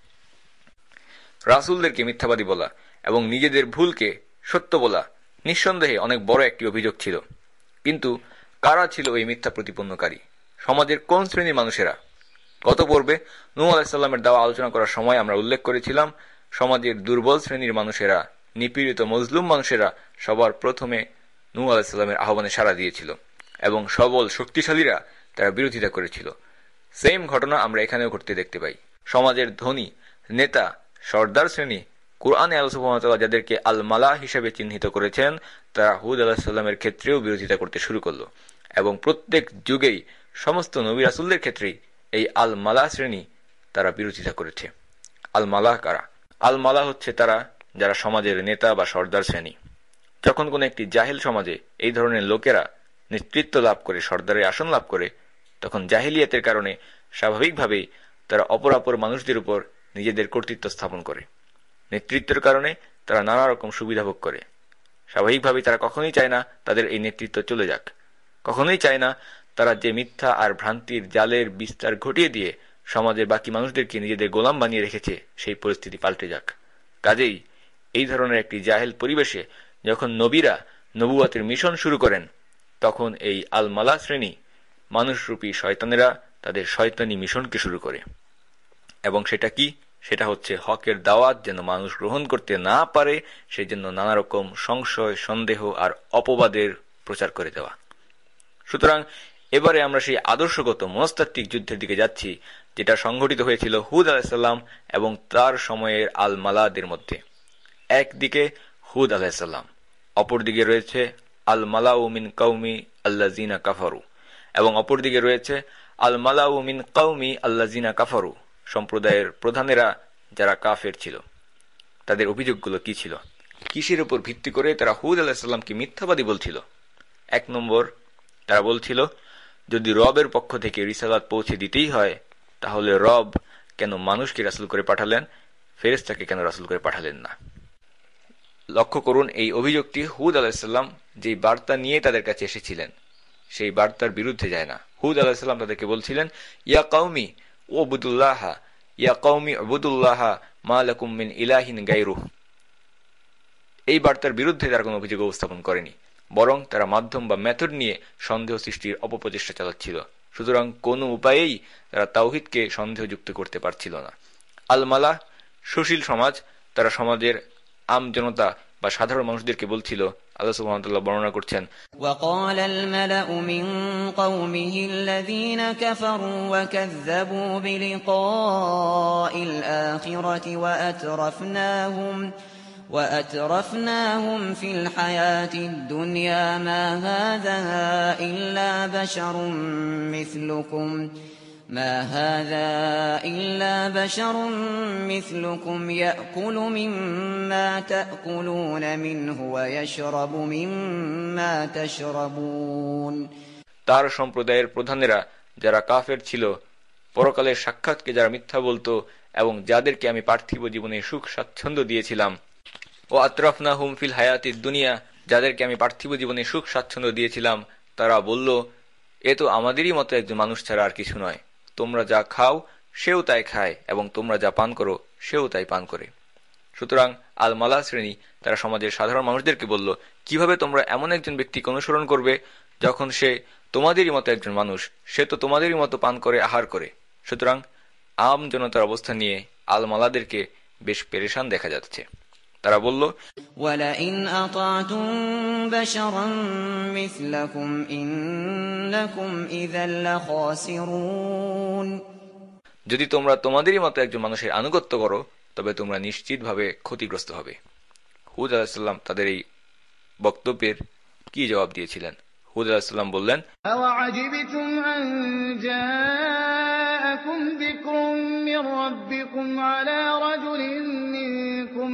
রাসূলদেরকে মিথ্যাবাদী বলা এবং নিজেদের ভুলকে সত্য বলা নিঃসন্দেহে অনেক বড় একটি অভিযোগ ছিল। কিন্তু কারা ছিল এই মিথ্যা প্রতিপন্নকারী? সমাজের কোন শ্রেণীর মানুষেরা? গত পর্বে নূহ আলাইহিস সালামের দাওয়া আলোচনা করার সময় আমরা উল্লেখ করেছিলাম, সমাজের দুর্বল শ্রেণীর মানুষেরা, নিপীড়িত মজলুম মানুষেরা সবার প্রথমে নূহ আলাইহিস সালামের আহ্বানে সাড়া দিয়েছিল এবং সবল শক্তিশালীরা তারা বিরোধিতা করেছিল। সেম ঘটনা আমরা এখানেও ঘটতে দেখতে পাই। সমাজের ধনী নেতা, সর্দার শ্রেণী, কুরআনে আল্লাহ সুবহানাহু ওয়া তাআলা যাদেরকে আল মালা হিসেবে চিহ্নিত করেছেন, তারা হুদ আলাইহিস সালামের ক্ষেত্রেও বিরোধিতা করতে শুরু করল, এবং প্রত্যেক যুগেই সমস্ত নবী রাসূলদের ক্ষেত্রেই এই আল মালা শ্রেণী তারা বিরোধিতা করেছে। আল মালা কারা? আল মালা হচ্ছে তারা যারা সমাজের নেতা বা সর্দার শ্রেণী। যখন কোন একটি জাহেল সমাজে এই ধরনের লোকেরা নেতৃত্ব লাভ করে, সর্দারের আসন লাভ করে, তখন জাহিলিয়াতের কারণে স্বাভাবিকভাবেই তারা অপরাপর মানুষদের উপর নিজেদের কর্তৃত্ব স্থাপন করে। নেতৃত্বের কারণে তারা নানা রকম সুবিধা ভোগ করে। স্বাভাবিকভাবেই তারা কখনোই চায় না তাদের এই নেতৃত্ব চলে যাক, কখনোই চায় না তারা যে মিথ্যা আর ভ্রান্তির জালের বিস্তার ঘটিয়ে দিয়ে সমাজের বাকি মানুষদেরকে নিজেদের গোলাম বানিয়ে রেখেছে সেই পরিস্থিতি পাল্টে যাক। কাজেই এই ধরনের একটি জাহেল পরিবেশে যখন নবীরা নবুয়তের মিশন শুরু করেন, তখন এই আল মালা শ্রেণী মানুষরূপী শয়তানেরা তাদের শয়তানি মিশনকে শুরু করে। এবং সেটা কি? সেটা হচ্ছে হকের দাওয়াত যেন মানুষ গ্রহণ করতে না পারে, সেই জন্য নানা রকম সংশয়, সন্দেহ আর অপবাদের প্রচার করে দেওয়া। সুতরাং এবারে আমরা সেই আদর্শগত মনস্তাত্ত্বিক যুদ্ধের দিকে যাচ্ছি, যেটা সংঘটিত হয়েছিল হুদ আলাইহিস সালাম এবং তার সময়ের আল মালাদের মধ্যে। একদিকে হুদ আলাইহিস সালাম, অপরদিকে রয়েছে আল মালাউ মিন কওমি আল্লাযিনা কাফারু, এবং অপরদিকে রয়েছে আল মালাউ মিন কওমি আল্লাযিনা কাফারু, সম্প্রদায়ের প্রধানেরা যারা কাফের ছিল। তাদের অভিযোগগুলো কি ছিল? কিসের উপর ভিত্তি করে তারা হুদ আলাইহিস সালামকে মিথ্যাবাদী বলছিল? 1 নম্বর, তারা বলছিল যদি রবের পক্ষ থেকে রিসালাত পৌঁছে দিতেই হয়, তাহলে রব কেন মানুষকে রাসূল করে পাঠালেন, ফেরেশতাকে কেন রাসূল করে পাঠালেন না? লক্ষ্য করুন, এই অভিযোগটি হুদ আলাইহিস সালাম যে বার্তা নিয়ে তাদের কাছে এসেছিলেন সেই বার্তার বিরুদ্ধে যায় না। হুদ আলাইহিস সালাম তাদেরকে বলছিলেন, ইয়া কওমি উবুদুল্লাহ, ইয়া কওমি উবুদুল্লাহ মা লাকুম মিন ইলাহিন গায়রুহ। এই বার্তার বিরুদ্ধে তারা কোনো অভিযোগ উপস্থাপন করেনি, বরং তারা মাধ্যম বা মেথড নিয়ে সন্দেহ সৃষ্টির অপপ্রচেষ্টা চালাচ্ছিল। সুতরাং কোনো উপায়েই তারা তাওহীদকে সন্দেহযুক্ত করতে পারছিল না। আল মালা সুশীল সমাজ, তারা সমাজের আমজনতা বা সাধারণ মানুষদেরকে বলছিল আল্লাহ সুবহানাহু ওয়া তাআলা বর্ণনা করছেন, وقال الملأ من قومه الذين كفروا وكذبوا بلقاء الآخرة وأترفناهم في الحياة الدنيا ما هذا إلا بشر مثلكم يأكل مما تأكلون منه ويشرب مما تشربون। তার সম্প্রদায়ের প্রধানেরা যারা কাফের ছিল, পরকালের সাক্ষাৎকে যারা মিথ্যা বলতো এবং যাদেরকে আমি পার্থিব জীবনে সুখ স্বাচ্ছন্দ্য দিয়েছিলাম, ও আতরাফনাহুম ফিল হায়াতিদ দুনিয়া, যাদেরকে আমি পার্থিব জীবনে সুখ স্বাচ্ছন্দ্য দিয়েছিলাম, তারা বলল, এ তো আমাদেরই মতো একজন মানুষ ছাড়া আর কিছু নয়। তোমরা যা খাও সেও তাই খায় এবং তোমরা যা পান করো সেও তাই পান করে। সুতরাং আল মালা শ্রেণী তারা সমাজের সাধারণ মানুষদেরকে বলল, কিভাবে তোমরা এমন একজন ব্যক্তিকে অনুসরণ করবে যখন সে তোমাদেরই মতো একজন মানুষ, সে তো তোমাদেরই মতো পান করে আহার করে। সুতরাং আম জনতার অবস্থা নিয়ে আল মালাদেরকে বেশ পেরেশান দেখা যাচ্ছে। তারা বলল, وَلَئِنْ أَطَعْتُمْ بَشَرًا مِثْلَكُمْ إِنَّكُمْ إِذًا لَخَاسِرُونَ, যদি তোমরা তোমাদেরই মতো একজন মানুষের আনুগত্য করো তবে তোমরা নিশ্চিতভাবে ক্ষতিগ্রস্ত হবে। হুদ আলাইহিস সালাম তাদের এই বক্তব্যের কি জবাব দিয়েছিলেন? হুদ আলাইহিস সালাম বললেন, أَوَعَجِبْتُمْ أَنْ جَاءَكُمْ ذِكْرٌ مِّن رَّبِّكُمْ عَلَىٰ رَجُلٍ مِّنكُمْ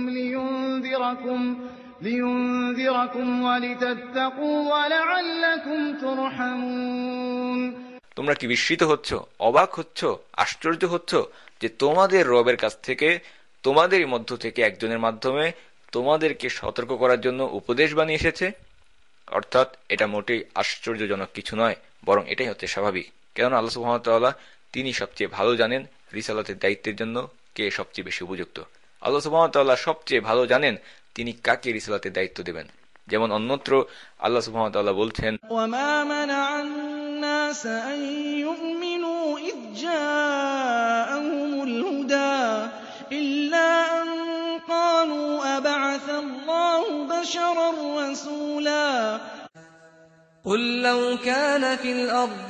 لِيُنذِرَكُمْ وَلِتَتَّقُوا وَلَعَلَّكُمْ تُرْحَمُونَ। তোমরা কি বিস্মিত হচ্ছ, অবাক হচ্ছ, আশ্চর্য হচ্ছ যে তোমাদের রবের কাছ থেকে তোমাদেরই মধ্য থেকে একজনের মাধ্যমে তোমাদেরকে সতর্ক করার জন্য উপদেশ বাণী এসেছে? অর্থাৎ এটা মোটেই আশ্চর্যজনক কিছু নয়, বরং এটাই হচ্ছে স্বাভাবিক। কেননা আল্লাহ সুবহানাহু ওয়া তাআলা তিনি সবচেয়ে ভালো জানেন রিসালাতের দায়িত্বের জন্য কে সবচেয়ে বেশি উপযুক্ত। আল্লাহ সুবহানাহু ওয়া তাআলা সবচেয়ে ভালো জানেন তিনি কাকে রিসালাতের দায়িত্ব দেবেন। যেমন অন্যত্র আল্লাহ সুবহানাহু ওয়া তাআলা বলছেন, وَمَا مَنَعَ النَّاسَ أَن يُؤْمِنُوا إِذْ جَاءَهُمُ الْهُدَىٰ إِلَّا أَن قَالُوا أَبَعَثَ اللَّهُ بَشَرًا رَّسُولًا قُل لَّوْ كَانَ فِي الْأَرْضِ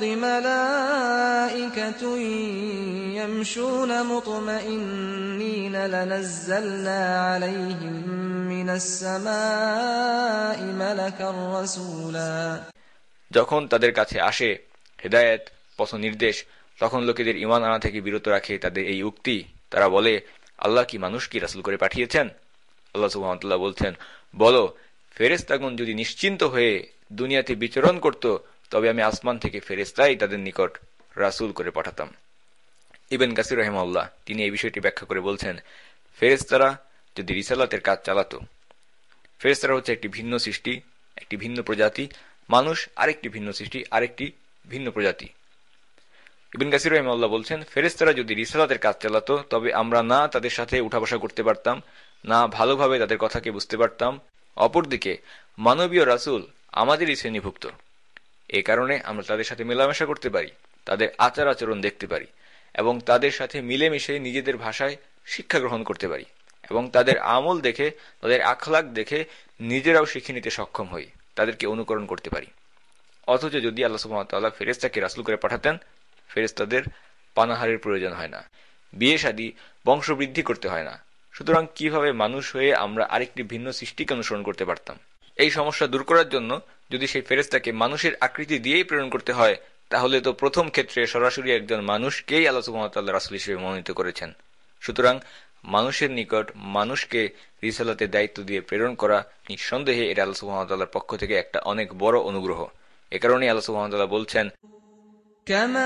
مَلَائِكَةٌ يَمْشُونَ مُطْمَئِنِّينَ لَنَزَّلْنَا عَلَيْهِم مِّنَ السَّمَاءِ مَلَكًا رَّسُولًا। যখন তাদের কাছে আসে হেদায়েত, পথ নির্দেশ, তখন লোকেদের ঈমান আনা থেকে বিরত রাখে তাদের এই উক্তি। তারা বলে, আল্লাহ কি মানুষ কি রাসূল করে পাঠিয়েছেন? আল্লাহ সুবহানাহু ওয়া তাআলা বলছেন, বলো, ফেরেশতাগণ যদি নিশ্চিন্ত হয়ে দুনিয়াতে বিচরণ করত তবে আমি আসমান থেকে ফেরেশতাই তাদের নিকট রাসূল করে পাঠাতাম। ইবন কাসির রাহিমাহুল্লাহ তিনি এই বিষয়টি ব্যাখ্যা করে বলছেন, ফেরেশতারা যদি রিসালাতের কাজ চালাতো, ফেরেশতারা হচ্ছে একটি ভিন্ন সৃষ্টি, একটি ভিন্ন প্রজাতি, মানুষ আরেকটি ভিন্ন সৃষ্টি, আরেকটি ভিন্ন প্রজাতি। ইবন কাসির রাহিমাহুল্লাহ বলছেন, ফেরেশতারা যদি রিসালাতের কাজ চালাতো তবে আমরা না তাদের সাথে উঠা বসা করতে পারতাম, না ভালোভাবে তাদের কথাকে বুঝতে পারতাম। অপরদিকে মানবীয় রাসূল আমাদেরই শ্রেণীভুক্ত, এ কারণে আমরা তাদের সাথে মেলামেশা করতে পারি, তাদের আচার আচরণ দেখতে পারি এবং তাদের সাথে মিলেমিশে নিজেদের ভাষায় শিক্ষা গ্রহণ করতে পারি এবং তাদের আমল দেখে, তাদের আখলাক দেখে নিজেরাও শিখে নিতে সক্ষম হই, তাদেরকে অনুকরণ করতে পারি। অথচ যদি আল্লাহ সুবহানাহু ওয়া তাআলা ফেরেশতাকে রাসূল করে পাঠাতেন, ফেরেশতাদের পানাহারের প্রয়োজন হয় না, বিয়ে শাদী, বংশবৃদ্ধি করতে হয় না। সুতরাং কিভাবে মানুষ হয়ে আমরা আরেকটি ভিন্ন সৃষ্টিকে অনুসরণ করতে পারতাম? এই সমস্যা দূর করার জন্য যদি সেই ফেরেশতাকে মানুষের আকৃতি দিয়েই প্রেরণ করতে হয়, তাহলে তো প্রথম ক্ষেত্রে সরাসরি একজন মানুষকেই আল্লাহ সুবহানাহু ওয়া তাআলা রাসূল হিসেবে মনোনীত করেছেন। সুতরাং মানুষের নিকট মানুষকে রিসালাতের দায়িত্ব দিয়ে প্রেরণ করা নিঃসন্দেহে এটা আল্লাহ সুবহানাহু ওয়া তাআলার পক্ষ থেকে একটা অনেক বড় অনুগ্রহ। এ কারণেই আল্লাহ সুবহানাহু ওয়া তাআলা বলছেন, كَمَا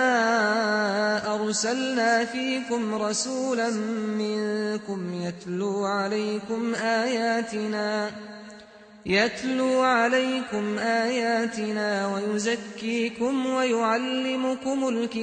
أَرْسَلْنَا فِيكُمْ رَسُولًا مِّنكُمْ يَتْلُو عَلَيْكُمْ آيَاتِنَا وَيُزَكِّيكُمْ وَيُعَلِّمُكُمُ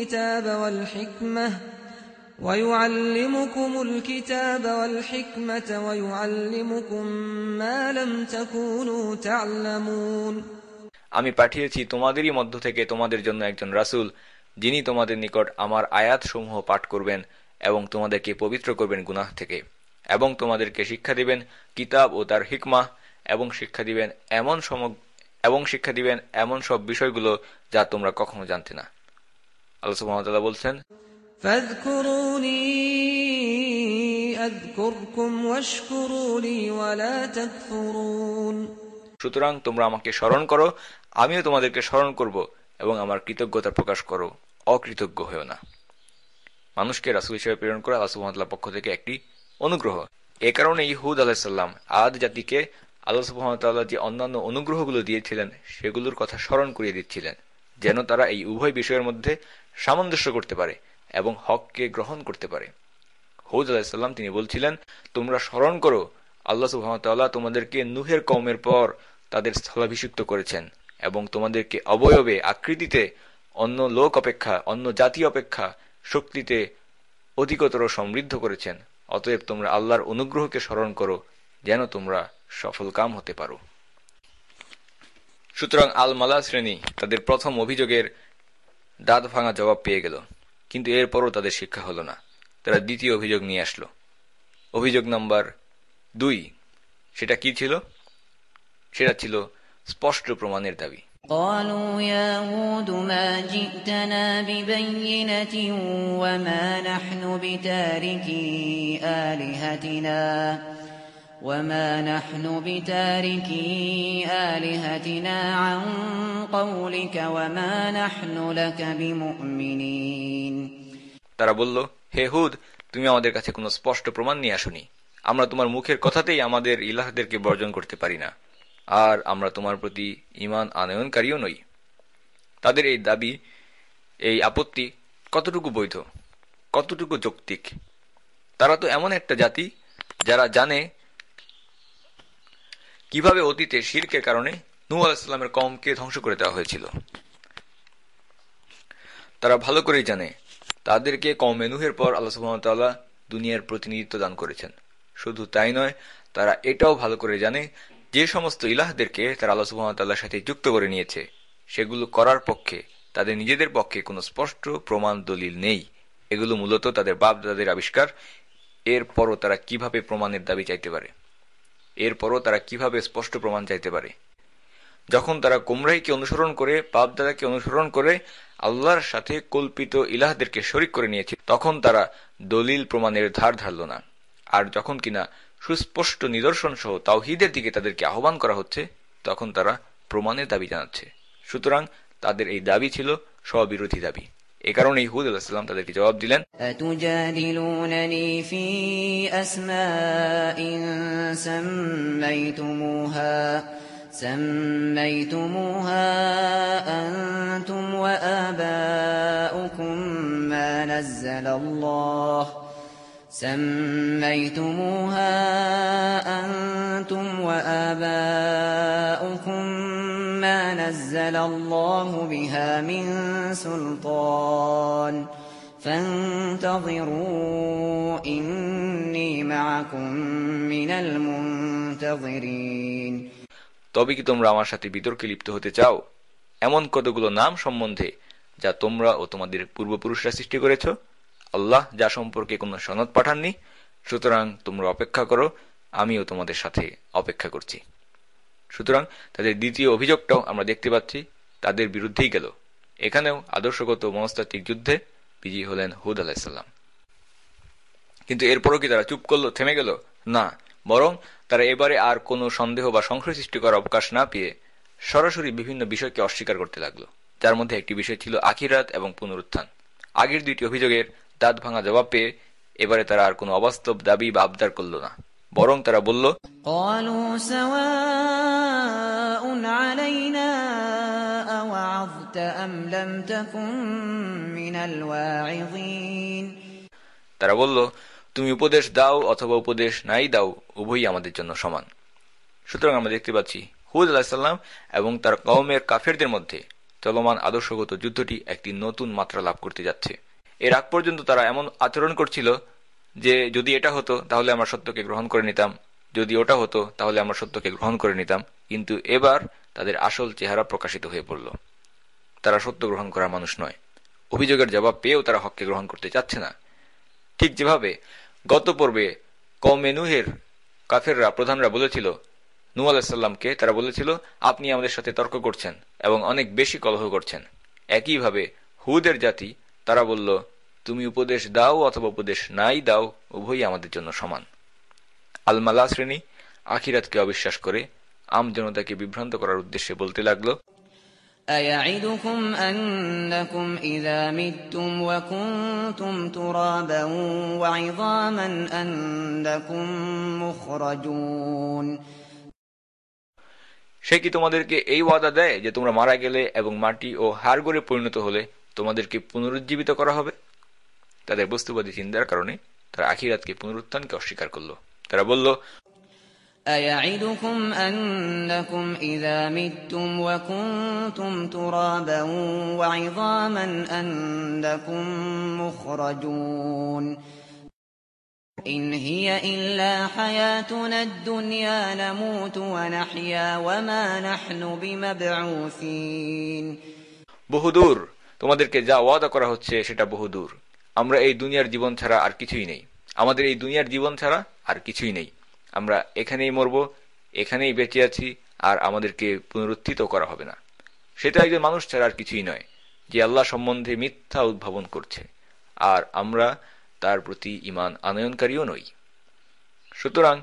الْكِتَابَ وَالْحِكْمَةَ وَيُعَلِّمُكُم مَّا لَمْ تَكُونُوا تَعْلَمُونَ। আমি পাঠিয়েছি তোমাদেরই মধ্য থেকে তোমাদের জন্য একজন রাসূল, যিনি তোমাদের নিকট আমার আয়াতসমূহ পাঠ করবেন এবং তোমাদেরকে পবিত্র করবেন গুনাহ থেকে, এবং তোমাদেরকে শিক্ষা দিবেন কিতাব ও তার হিকমাহ এবং শিক্ষা দিবেন এমন সব বিষয়গুলো যা তোমরা কখনো জানতে না। আল্লাহ সুবহানাহু ওয়া তাআলা বলছেন, ফাযকুরুনি আযকুরকুম ওয়াশকুরু লি ওয়া লা তাকফুরুন। সুতরাং তোমরা আমাকে স্মরণ করো, আমিও তোমাদেরকে স্মরণ করব, এবং আমার কৃতজ্ঞতা প্রকাশ করো, অকৃতজ্ঞ হয়েও না। মানুষকে রাসূল হিসেবে প্রেরণ করা আল্লাহ সুবহানাহু ওয়া তাআলার পক্ষ থেকে একটি অনুগ্রহ। এ কারণেই হুদ আলাইহিস সালাম আদ জাতিকে আল্লাহ সুবহানাহু ওয়া তাআলা যে অন্যান্য অনুগ্রহগুলো দিয়েছিলেন সেগুলোর কথা স্মরণ করিয়ে দিচ্ছিলেন, যেন তারা এই উভয় বিষয়ের মধ্যে সামঞ্জস্য করতে পারে এবং হককে গ্রহণ করতে পারে। হুদ আলাইহিস সালাম তিনি বলছিলেন, তোমরা স্মরণ করো আল্লাহ সুবহানাহু ওয়া তাআলা তোমাদেরকে নূহের কওমের পর তাদের স্থলাভিষিক্ত করেছেন এবং তোমাদেরকে অবয়বে আকৃতিতে অন্য লোক অপেক্ষা, অন্য জাতি অপেক্ষা শক্তিতে অধিকতর সমৃদ্ধ করেছেন। অতএব তোমরা আল্লাহর অনুগ্রহকে স্মরণ করো যেন তোমরা সফল কাম হতে পারো। সুতরাং আল মালা শ্রেণী তাদের প্রথম অভিযোগের দাঁত ভাঙা জবাব পেয়ে গেল, কিন্তু এরপরও তাদের শিক্ষা হলো না। তারা দ্বিতীয় অভিযোগ নিয়ে আসলো, অভিযোগ নাম্বার 2। সেটা কি ছিল? সেটা ছিল স্পষ্ট প্রমাণের দাবি। قالوا يا هود ما جئتنا ببينة وما نحن بتاركي آلهتنا عن قولك وما نحن لك بمؤمنين। তারা বলল, হে হুদ, তুমি আমাদের কাছে কোনো স্পষ্ট প্রমাণ নিয়ে আসোনি। আমরা তোমার মুখের কথাতেই আমাদের ইলাহদেরকে বর্জন করতে পারি না, আর আমরা তোমার প্রতি ঈমান আনয়নকারীও নই। তাদের এই দাবি, এই আপত্তি কতটুকু বৈধ, কতটুকু যৌক্তিক? তারা তো এমন একটা জাতি যারা জানে কিভাবে অতীতে শিরকের কারণে নূহ আলাইহিস সালামের কওমকে ধ্বংস করে দেওয়া হয়েছিল। তারা ভালো করেই জানে তাদেরকে কওমে নূহের পর আল্লাহ সুবহানাহু ওয়া তাআলা দুনিয়ার প্রতিনিধিত্ব দান করেছেন। শুধু তাই নয়, তারা এটাও ভালো করে জানে যে সমস্ত ইলাহদেরকে তারা আল্লাহ সুবহানাহু ওয়া তাআলার সাথে যুক্ত করে নিয়েছে সেগুলো করার পক্ষে তাদের নিজেদের পক্ষে কোনো স্পষ্ট প্রমাণ দলিল নেই। এগুলো মূলত তাদের বাপ দাদাদের আবিষ্কার। এরপরও তারা কিভাবে প্রমাণের দাবি চাইতে পারে? এরপরও তারা কিভাবে স্পষ্ট প্রমাণ চাইতে পারে? যখন তারা গুমরাহিকে অনুসরণ করে, বাপ দাদাকে অনুসরণ করে আল্লাহর সাথে কল্পিত ইলাহদেরকে শরীক করে নিয়েছে, তখন তারা দলিল প্রমাণের ধার ধারল না। আর যখন কিনা সুস্পষ্ট নিদর্শন সহ তাওহীদের দিকে তাদেরকে আহ্বান করা হচ্ছে, তখন তারা প্রমাণের দাবি জানাচ্ছে। সুতরাং তাদের এই দাবি ছিল স্ববিরোধী দাবি। এ কারণেই হুদ আলাইহিস সালাম তাদেরকে জবাব দিলেন, আতুজাদিলুনানি ফি আসমাইন সাম্মাইতুমুহা আনতুম ওয়া আবাউকুম মা নাযালাল্লাহ سميتموها أنتم وآباؤكم ما نزل الله بها من سلطان فانتظروا إني معكم من المنتظرين। তবে কি তোমরা আমার সাথে বিতর্কে লিপ্ত হতে চাও এমন কতগুলো নাম সম্বন্ধে যা তোমরা ও তোমাদের পূর্বপুরুষরা সৃষ্টি করেছ? আল্লাহ যা সম্পর্কে কোনো সনদ পাঠাননি। সুতরাং তোমরা অপেক্ষা করো, আমিও তোমাদের সাথে অপেক্ষা করছি। সুতরাং তাদের দ্বিতীয় অভিযোগটাও আমরা দেখতে পাচ্ছি তাদের বিরুদ্ধেই গেল। এখানেও আদর্শগত মনস্তাত্ত্বিক যুদ্ধে বিজয়ী হলেন হুদ আলাইহিস সালাম। কিন্তু এরপরও কি তারা চুপ করলো, থেমে গেল? না, বরং তারা এবারে আর কোনো সন্দেহ বা সংশয় সৃষ্টি করার অবকাশ না পেয়ে সরাসরি বিভিন্ন বিষয়কে অস্বীকার করতে লাগলো, যার মধ্যে একটি বিষয় ছিল আখিরাত এবং পুনরুত্থান। আগের দুইটি অভিযোগের দাঁত ভাঙা জবাব পেয়ে এবারে তারা আর কোনো অবাস্তব দাবি বা আবদার করল না, বরং তারা বলল, ক্বালু সাওয়াউন আলাইনা আওয়াযতা আম লাম তাকুন মিনাল ওয়াইযিন। তারা বলল, তুমি উপদেশ দাও অথবা উপদেশ নাই দাও, উভয়ই আমাদের জন্য সমান। সুতরাং আমরা দেখতে পাচ্ছি হুদ আলাইহিস সালাম এবং তার কওমের কাফেরদের মধ্যে চলমান আদর্শগত যুদ্ধটি একটি নতুন মাত্রা লাভ করতে যাচ্ছে। এর আগ পর্যন্ত তারা এমন আচরণ করছিল যে যদি এটা হতো তাহলে আমরা সত্যকে গ্রহণ করে নিতাম, যদি ওটা হতো তাহলে আমরা সত্যকে গ্রহণ করে নিতাম। কিন্তু এবার তাদের আসল চেহারা প্রকাশিত হয়ে পড়ল। তারা সত্য গ্রহণ করার মানুষ নয়। অভিযোগের জবাব পেয়েও তারা হককে গ্রহণ করতে চাচ্ছে না। ঠিক যেভাবে গত পর্বে কওমে নূহের কাফেররা, প্রধানরা বলেছিল নূহ আলাইহিস সালামকে তারা বলেছিল, আপনি আমাদের সাথে তর্ক করছেন এবং অনেক বেশি কলহ করছেন। একইভাবে হুদের জাতি, তারা বলল, তুমি উপদেশ দাও অথবা উপদেশ নাই দাও, উভয়ই আমাদের জন্য সমান। আল মালা শ্রেণী আখিরাতকে অবিশ্বাস করে আমজনতাকে বিভ্রান্ত করার উদ্দেশ্যে বলতে লাগল, أَيَعِدُكُمْ أَنَّكُمْ إِذَا مِتُّمْ وَكُنْتُمْ تُرَابًا وَعِظَامًا أَنَّكُمْ مُخْرَجُونَ। সে কি তোমাদেরকে এই ওয়াদা দেয় যে তোমরা মারা গেলে এবং মাটি ও হাড়গোড়ে পরিণত হলে তোমাদেরকে পুনরুজ্জীবিত করা হবে? তাদের বস্তুবাদী চিন্তার কারণে তারা আখিরাতকে, পুনরুত্থানকে অস্বীকার করল। তারা বলল, أَيَعِدُكُمْ أَنَّكُمْ إِذَا مِتُّمْ وَكُنْتُمْ تُرَابًا وَعِظَامًا أَنَّكُمْ مُخْرَجُونَ إِنْ هِيَ إِلَّا حَيَاتُنَا الدُّنْيَا نَمُوتُ وَنَحْيَا وَمَا نَحْنُ بِمَبْعُوثِينَ। বহুদূর, তোমাদেরকে যা ওয়াদা করা হচ্ছে সেটা বহুদূর। আমরা এই দুনিয়ার জীবন ছাড়া আর কিছুই নেই। আমাদের এই দুনিয়ার জীবন ছাড়া আর কিছুই নেই। আমরা এখানেই মরব, এখানেই বেঁচে আছি, আর আমাদেরকে পুনরুত্থিত করা হবে না। সেটা একজন মানুষ ছাড়া আর কিছুই নয়, যে আল্লাহ সম্বন্ধে মিথ্যা উদ্ভাবন করছে, আর আমরা তার প্রতি ঈমান আনয়নকারীও নই। সুতরাং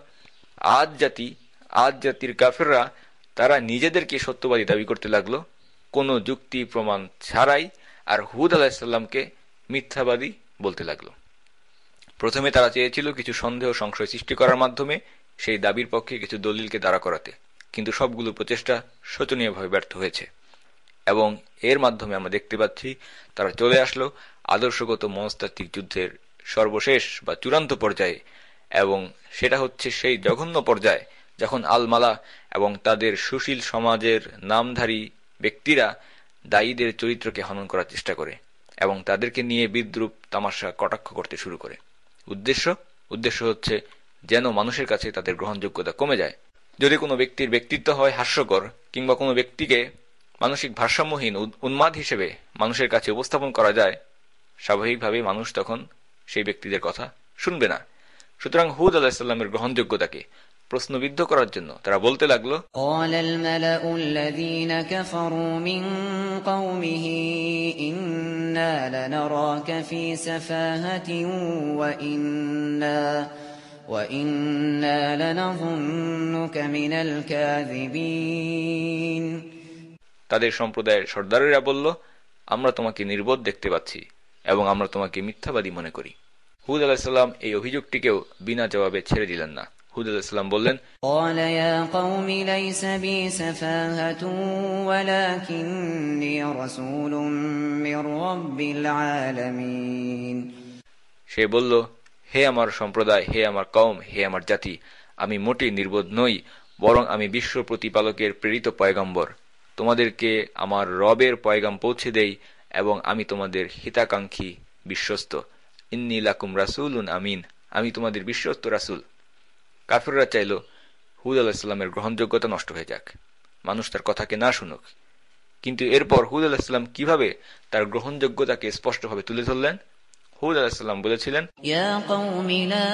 আজ জাতির কাফেররা, তারা নিজেদেরকে সত্যবাদী দাবি করতে লাগলো কোনো যুক্তি প্রমাণ ছাড়াই, আর হুদ আলাইহিস সালামকে মিথ্যাবাদী বলতে লাগলো। প্রথমে তারা চেয়েছিল কিছু সন্দেহ সংশয় সৃষ্টি করার মাধ্যমে সেই দাবির পক্ষে কিছু দলিলকে দাঁড়া করাতে, কিন্তু সবগুলো প্রচেষ্টা শোচনীয়ভাবে ব্যর্থ হয়েছে। এবং এর মাধ্যমে আমরা দেখতে পাচ্ছি তারা চলে আসলো আদর্শগত মনস্তাত্ত্বিক যুদ্ধের সর্বশেষ বা চূড়ান্ত পর্যায়ে, এবং সেটা হচ্ছে সেই জঘন্য পর্যায় যখন আল মালা এবং তাদের সুশীল সমাজের নামধারী ব্যক্তিরা দায়ীদের চরিত্রকে হনন করার চেষ্টা করে এবং তাদেরকে নিয়ে বিদ্রূপ তামাশা কটাক্ষ করতে শুরু করে। উদ্দেশ্য হচ্ছে যেন মানুষের কাছে তাদের গ্রহণযোগ্যতা কমে যায়। যদি কোনো ব্যক্তির ব্যক্তিত্ব হয় হাস্যকর, কিংবা কোনো ব্যক্তিকে মানসিক ভারসাম্যহীন উন্মাদ হিসেবে মানুষের কাছে উপস্থাপন করা যায়, স্বাভাবিকভাবে মানুষ তখন সেই ব্যক্তিদের কথা শুনবে না। সুতরাং হুদ আলাইহিস সালামের গ্রহণযোগ্যতাকে প্রশ্নবিদ্ধ করার জন্য তারা বলতে লাগলো, قال الملأ الذين كفروا من قومه إنا لنراك في سفاهة وإنا لنظنك من الكاذبين। তাদের সম্প্রদায়ের সর্দারেরা বলল, আমরা তোমাকে নির্বোধ দেখতে পাচ্ছি এবং আমরা তোমাকে মিথ্যাবাদী মনে করি। হুদ আলাইহিস সালাম এই অভিযোগটিকেও বিনা জবাবে ছেড়ে দিলেন না। হুদ আলাইহিস সালাম বললেন, قال يا قوم ليس بي سفاهة ولكني رسول من رب العالمين। সে বলল, হে আমার সম্প্রদায়, হে আমার কওম, হে আমার জাতি, আমি মোটেই নির্বোধ নই, বরং আমি বিশ্ব প্রতিপালকের প্রেরিত পয়গম্বর। তোমাদেরকে আমার রবের পয়গাম পৌঁছে দেই এবং আমি তোমাদের হিতাকাঙ্ক্ষী বিশ্বস্ত। ইন্নী লাকুম রাসূলুন আমিন, আমি তোমাদের বিশ্বস্ত রাসূল। কাফিররা চাইল হুদ আলাইহিস সালামের গ্রহণযোগ্যতা নষ্ট হয়ে যাক, মানুষ তার কথাকে না শুনুক। কিন্তু এরপর হুদ আলাইহিস সালাম কিভাবে তার গ্রহণযোগ্যতাকে স্পষ্টভাবে তুলে ধরলেন? হুদ আলাইহিস সালাম বলেছিলেন, يا قوم لا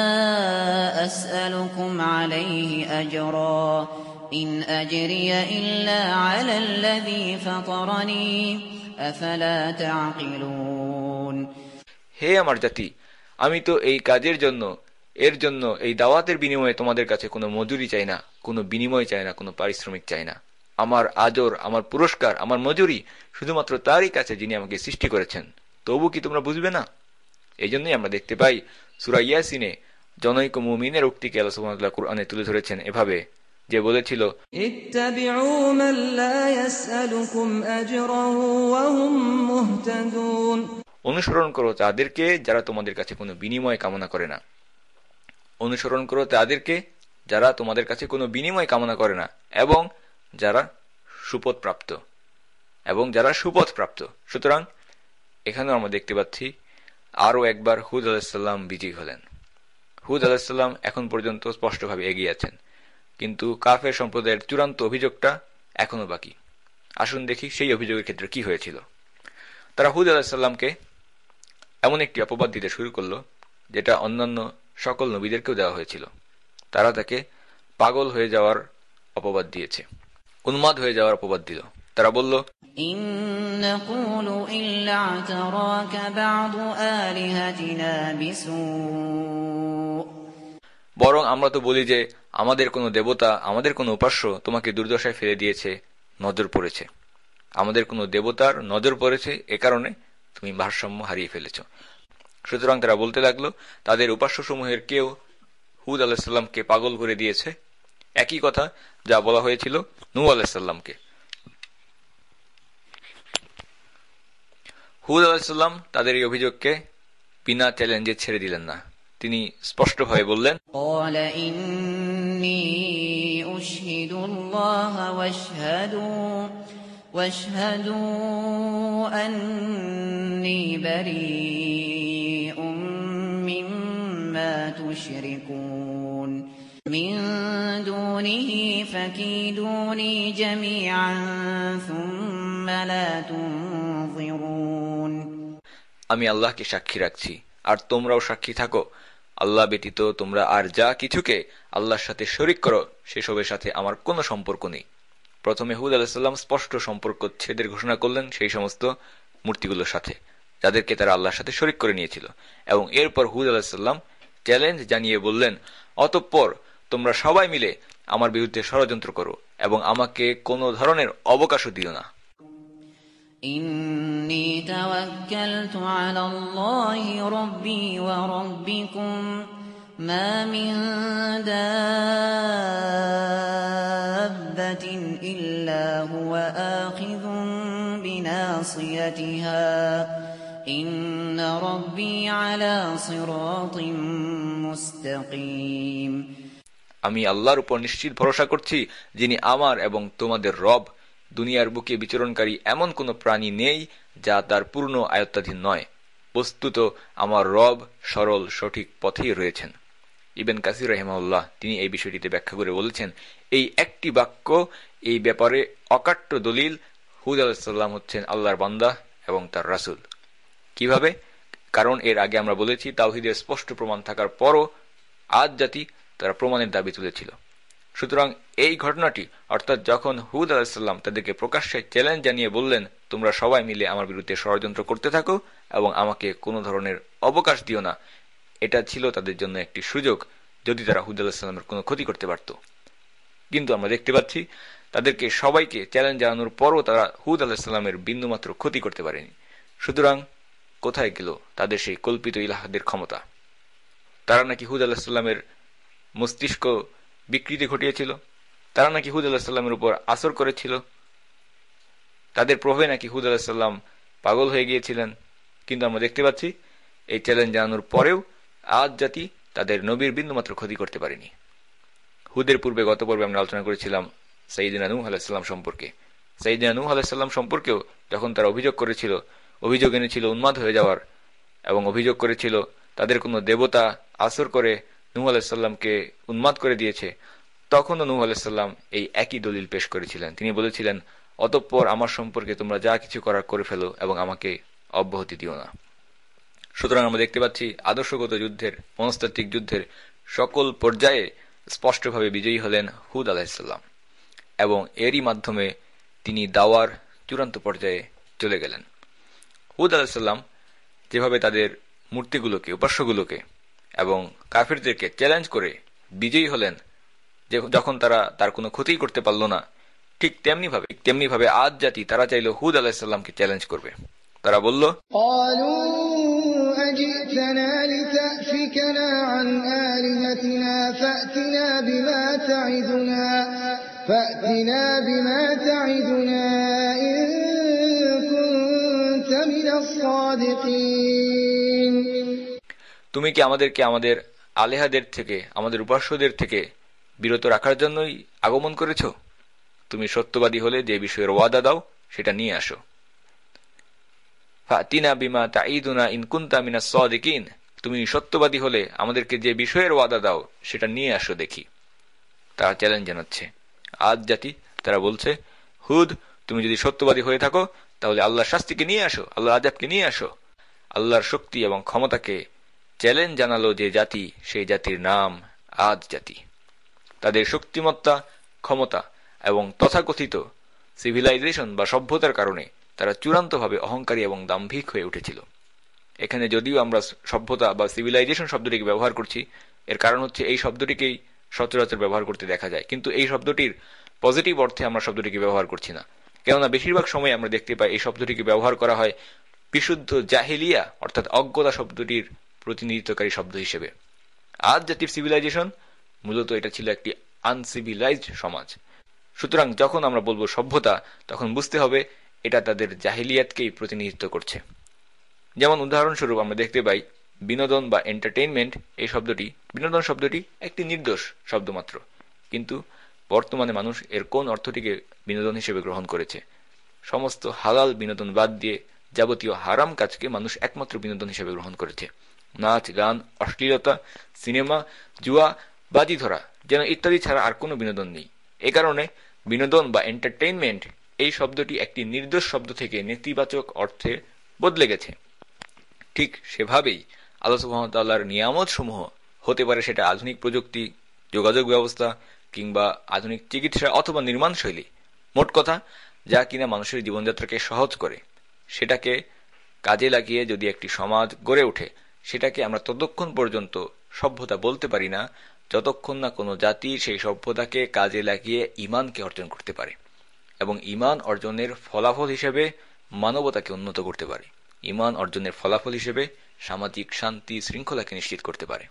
أسألكم عليه أجرا إن أجري إلا على الذي فطرني أفلا تعقلون। হে আমার জাতি, আমি তো এই কাজের জন্য, এর জন্য, এই দাওয়াতের বিনিময়ে তোমাদের কাছে কোনো মজুরি চাই না, কোনো বিনিময় চাই না, কোনো পারিশ্রমিক চাই না। আমার আজর, আমার পুরস্কার, আমার মজুরি শুধুমাত্র তারই কাছে যিনি আমাকে সৃষ্টি করেছেন। তবু কি তোমরা বুঝবে না? এই জন্যই আমরা দেখতে পাই সূরা ইয়াসিনে জনৈক মুমিনের উক্তিকে আল্লাহ সুবহানাহু ওয়া তাআলা কুরআনে তুলে ধরেছেন এভাবে, যে বলেছিল, ইত্তাবিউ মান লা ইয়াসআলুকুম আজরান ওয়া হুম মুহতাদুন। অনুসরণ করো তাদেরকে যারা তোমাদের কাছে কোনো বিনিময় কামনা করে না। অনুসরণ করো তাদেরকে যারা তোমাদের কাছে কোনো বিনিময় কামনা করে না, এবং যারা সুপথ প্রাপ্ত। সুতরাং এখানেও আমরা দেখতে পাচ্ছি আরও একবার হুদ আলাইহিস সালাম বিজয়ী হলেন। হুদ আলাইহিস সালাম এখন পর্যন্ত স্পষ্টভাবে এগিয়ে আছেন, কিন্তু কাফের সম্প্রদায়ের চূড়ান্ত অভিযোগটা এখনো বাকি। আসুন দেখি সেই অভিযোগের ক্ষেত্রে কি হয়েছিল। তারা হুদ আলাইহিস সালামকে এমন একটি অপবাদ দিতে শুরু করল যেটা অন্যান্য সকল নবীদেরকেও দেওয়া হয়েছিল। তারা তাকে পাগল হয়ে যাওয়ার অপবাদ দিয়েছে, উন্মাদ হয়ে যাওয়ার অপবাদ দিল। তারা বলল, ইন নাকুলু ইল্লা আতারাকা বা'দু আলিহাতিনা বিসু, বরং আমরা তো বলি যে আমাদের কোনো দেবতা, আমাদের কোনো উপাস্য তোমাকে দুর্দশায় ফেলে দিয়েছে, নজর পড়েছে। আমাদের কোনো দেবতার নজর পড়েছে, এ কারণে তুমি ভারসাম্য হারিয়ে ফেলেছ। সুতরাং তারা বলতে লাগলো তাদের উপাস্যসমূহের কেউ হুদ আলাইসাল্লামকে পাগল করে দিয়েছে, একই কথা যা বলা হয়েছিল নূহ আলাইসাল্লামকে। হুদ আলাইসাল্লাম তাদের এই অভিযোগকে বিনা চ্যালেঞ্জে ছেড়ে দিলেন না। তিনি স্পষ্টভাবে বললেন, قال إني أشهد الله واشهدوا أني بريء مما تشركون من دونه فكيدوني جميعا ثم لا تنظرون। আমি আল্লাহকে সাক্ষী রাখছি আর তোমরাও সাক্ষী থাকো, আল্লাহ ব্যতীত তোমরা আর যা কিছুকে আল্লাহর সাথে শরীক করো সেসবের সাথে আমার কোনো সম্পর্ক নেই। প্রথমে হুদ আলাইহিসসালাম স্পষ্ট সম্পর্ক ছেদের ঘোষণা করলেন সেই সমস্ত মূর্তিগুলোর সাথে যাদেরকে তারা আল্লাহর সাথে শরীক করে নিয়েছিল, এবং এরপর হুদ আলাইহিসসালাম চ্যালেঞ্জ জানিয়ে বললেন, অতঃপর তোমরা সবাই মিলে আমার বিরুদ্ধে ষড়যন্ত্র করো এবং আমাকে কোনো ধরনের অবকাশও দিও না। إني توكلت على الله ربي وربكم ما من دابة إلا هو آخذ بناصيتها إن ربي على صراط مستقيم। আমি আল্লাহর উপর নিশ্চিত ভরসা করছি, যিনি আমার এবং তোমাদের রব। দুনিয়ার বুকে বিচরণকারী এমন কোন প্রাণী নেই যা তার পূর্ণ আয়ত্তাধীন নয়। বস্তুত আমার রব সরল সঠিক পথেই রয়েছেন। ইবন কাসির রাহিমাহুল্লাহ তিনি এই বিষয়টিতে ব্যাখ্যা করে বলেছেন, এই একটি বাক্য এই ব্যাপারে অকাট্য দলিল হুদ আলাইহিস সালাম হচ্ছেন আল্লাহর বান্দা এবং তার রাসূল। কিভাবে? কারণ এর আগে আমরা বলেছি তাওহীদের স্পষ্ট প্রমাণ থাকার পরও আদ জাতি তারা প্রমাণের দাবি তুলেছিল। সুতরাং এই ঘটনাটি, অর্থাৎ যখন হুদ আলাইহিস সালাম তাদেরকে প্রকাশ্যে চ্যালেঞ্জ জানিয়ে বললেন তোমরা সবাই মিলে আমার বিরুদ্ধে ষড়যন্ত্র করতে থাকো এবং আমাকে কোনো ধরনের অবকাশ দিও না, এটা ছিল তাদের জন্য একটি সুযোগ যদি তারা হুদ আলাইহিস সালামের কোনো ক্ষতি করতে পারত। কিন্তু আমরা দেখতে পাচ্ছি তাদেরকে সবাইকে চ্যালেঞ্জ জানানোর পরও তারা হুদ আলাইহিস সালামের বিন্দুমাত্র ক্ষতি করতে পারেনি। সুতরাং কোথায় গেল তাদের সেই কল্পিত ইলাহদের ক্ষমতা? তারা নাকি হুদ আলাইহিস সালামের মস্তিষ্ক বিকৃতি ঘটিয়েছিল, তারা নাকি হুদ আলাইহিস সালামের উপর আসর করেছিল, তাদের প্রভাবে নাকি হুদ আলাইহিস সালাম পাগল হয়ে গিয়েছিলেন। কিন্তু আমরা দেখতে পাচ্ছি এই চ্যালেঞ্জ জানানোর পরেও আদ জাতি তাদের নবীর বিন্দুমাত্র ক্ষতি করতে পারেনি। হুদের পূর্বে গত পর্বে আমরা আলোচনা করেছিলাম সাইয়েদনা নূহ আলাইহিস সালাম সম্পর্কে। সাইয়েদনা নূহ আলাইহিস সালাম সম্পর্কেও যখন তারা অভিযোগ এনেছিল উন্মাদ হয়ে যাওয়ার, এবং অভিযোগ করেছিল তাদের কোনো দেবতা আসর করে নূহ আলাইহিস সালামকে উন্মাদ করে দিয়েছে, তখনও নূহ আলাইহিস সালাম এই একই দলিল পেশ করেছিলেন। তিনি বলেছিলেন, অতঃপর আমার সম্পর্কে তোমরা যা কিছু করার করে ফেলো এবং আমাকে অব্যাহতি দিও না। সুতরাং আমরা দেখতে পাচ্ছি আদর্শগত যুদ্ধের, মনস্তাত্ত্বিক যুদ্ধের সকল পর্যায়ে স্পষ্টভাবে বিজয়ী হলেন হুদ আলাইহিস সালাম, এবং এরই মাধ্যমে তিনি দাওয়ার চূড়ান্ত পর্যায়ে চলে গেলেন। হুদ আলাইহিস সালাম যেভাবে তাদের মূর্তিগুলোকে, উপাস্যগুলোকে এবং কাফিরদেরকে চ্যালেঞ্জ করে বিজয়ী হলেন, যখন তারা তার কোনো ক্ষতি করতে পারল না, ঠিক তেমনিভাবে আদ জাতি তারা চাইল হুদ আলাইহিস সালামকে চ্যালেঞ্জ করবে। তারা বলল, তুমি কি আমাদেরকে আমাদের আলেহাদের থেকে, আমাদের উপাস্যদের থেকে বিরত রাখার জন্যই আগমন করেছ? তুমি সত্যবাদী হলে যে বিষয়ের ওয়াদা দাও সেটা নিয়ে আসো। ফাতিনা বিমা তাঈদুনা ইন কুনতা মিনাস সাদিকিন, তুমি সত্যবাদী হলে আমাদেরকে যে বিষয়ের ওয়াদা দাও সেটা নিয়ে আসো দেখি। তারা চ্যালেঞ্জ জানাচ্ছে আদ জাতি। তারা বলছে, হুদ তুমি যদি সত্যবাদী হয়ে থাকো তাহলে আল্লাহর শাস্তিকে নিয়ে আসো, আল্লাহর আযাবকে নিয়ে আসো। আল্লাহর শক্তি এবং ক্ষমতাকে চ্যালেঞ্জ জানালো যে জাতি, সেই জাতির নাম আদ জাতি। তাদের শক্তিমত্তা ক্ষমতা এবং তথাকথিত সিভিলাইজেশন বা সভ্যতার কারণে তারা চূড়ান্তভাবে অহংকারী এবং দাম্ভিক হয়ে উঠেছিল। এখানে যদিও আমরা সভ্যতা বা সিভিলাইজেশন শব্দটিকে ব্যবহার করছি, এর কারণ হচ্ছে এই শব্দটিকেই সচরাচর ব্যবহার করতে দেখা যায়, কিন্তু এই শব্দটির পজিটিভ অর্থে আমরা শব্দটিকে ব্যবহার করছি না। কেননা বেশিরভাগ সময় আমরা দেখতে পাই এই শব্দটিকে ব্যবহার করা হয় বিশুদ্ধ জাহিলিয়া অর্থাৎ অজ্ঞতা শব্দটির প্রতিনিধিত্বকারী শব্দ হিসেবে। আজ জাতির সিভিলাইজেশন মূলত এটা ছিল একটি আনসিভিলাইজড সমাজ। সুতরাং যখন আমরা বলবো সভ্যতা, তখন বুঝতে হবে এটা তাদের জাহিলিয়াতকেই প্রতিনিধিত্ব করছে। যেমন উদাহরণস্বরূপ আমরা দেখতে পাই বিনোদন বা এন্টারটেইনমেন্ট, এই শব্দটি, বিনোদন শব্দটি একটি নির্দোষ শব্দ মাত্র, কিন্তু বর্তমানে মানুষ এর কোন অর্থটিকে বিনোদন হিসেবে গ্রহণ করেছে? সমস্ত হালাল বিনোদন বাদ দিয়ে যাবতীয় হারাম কাজকে মানুষ একমাত্র বিনোদন হিসেবে গ্রহণ করেছে। নাচ, গান, অশ্লীলতা, সিনেমা, জুয়া, বাজি ধরা যেন ইত্যাদি ছাড়া আর কোনো বিনোদন নেই। এ কারণে বিনোদন বা এন্টারটেইনমেন্ট এই শব্দটি একটি নির্দোষ শব্দ থেকে নেতিবাচক অর্থে বদলে গেছে। ঠিক সেভাবেই আল্লাহ সুবহানাহু ওয়া তাআলার নিয়ামত সমূহ, হতে পারে সেটা আধুনিক প্রযুক্তি, যোগাযোগ ব্যবস্থা কিংবা আধুনিক চিকিৎসা অথবা নির্মাণ শৈলী, মোট কথা যা কিনা মানুষের জীবনযাত্রাকে সহজ করে, সেটাকে কাজে লাগিয়ে যদি একটি সমাজ গড়ে ওঠে, সেটাকে আমরা ততক্ষণ পর্যন্ত সভ্যতা বলতে পারি না যতক্ষণ না কোনো জাতি সেই সভ্যতাকে কাজে লাগিয়ে ঈমানকে অর্জন করতে পারে এবং ঈমান অর্জনের ফলাফল হিসেবে মানবতাকে উন্নত করতে পারে, ঈমান অর্জনের ফলাফল হিসেবে সামাজিক শান্তি শৃঙ্খলাকে নিশ্চিত করতে পারে।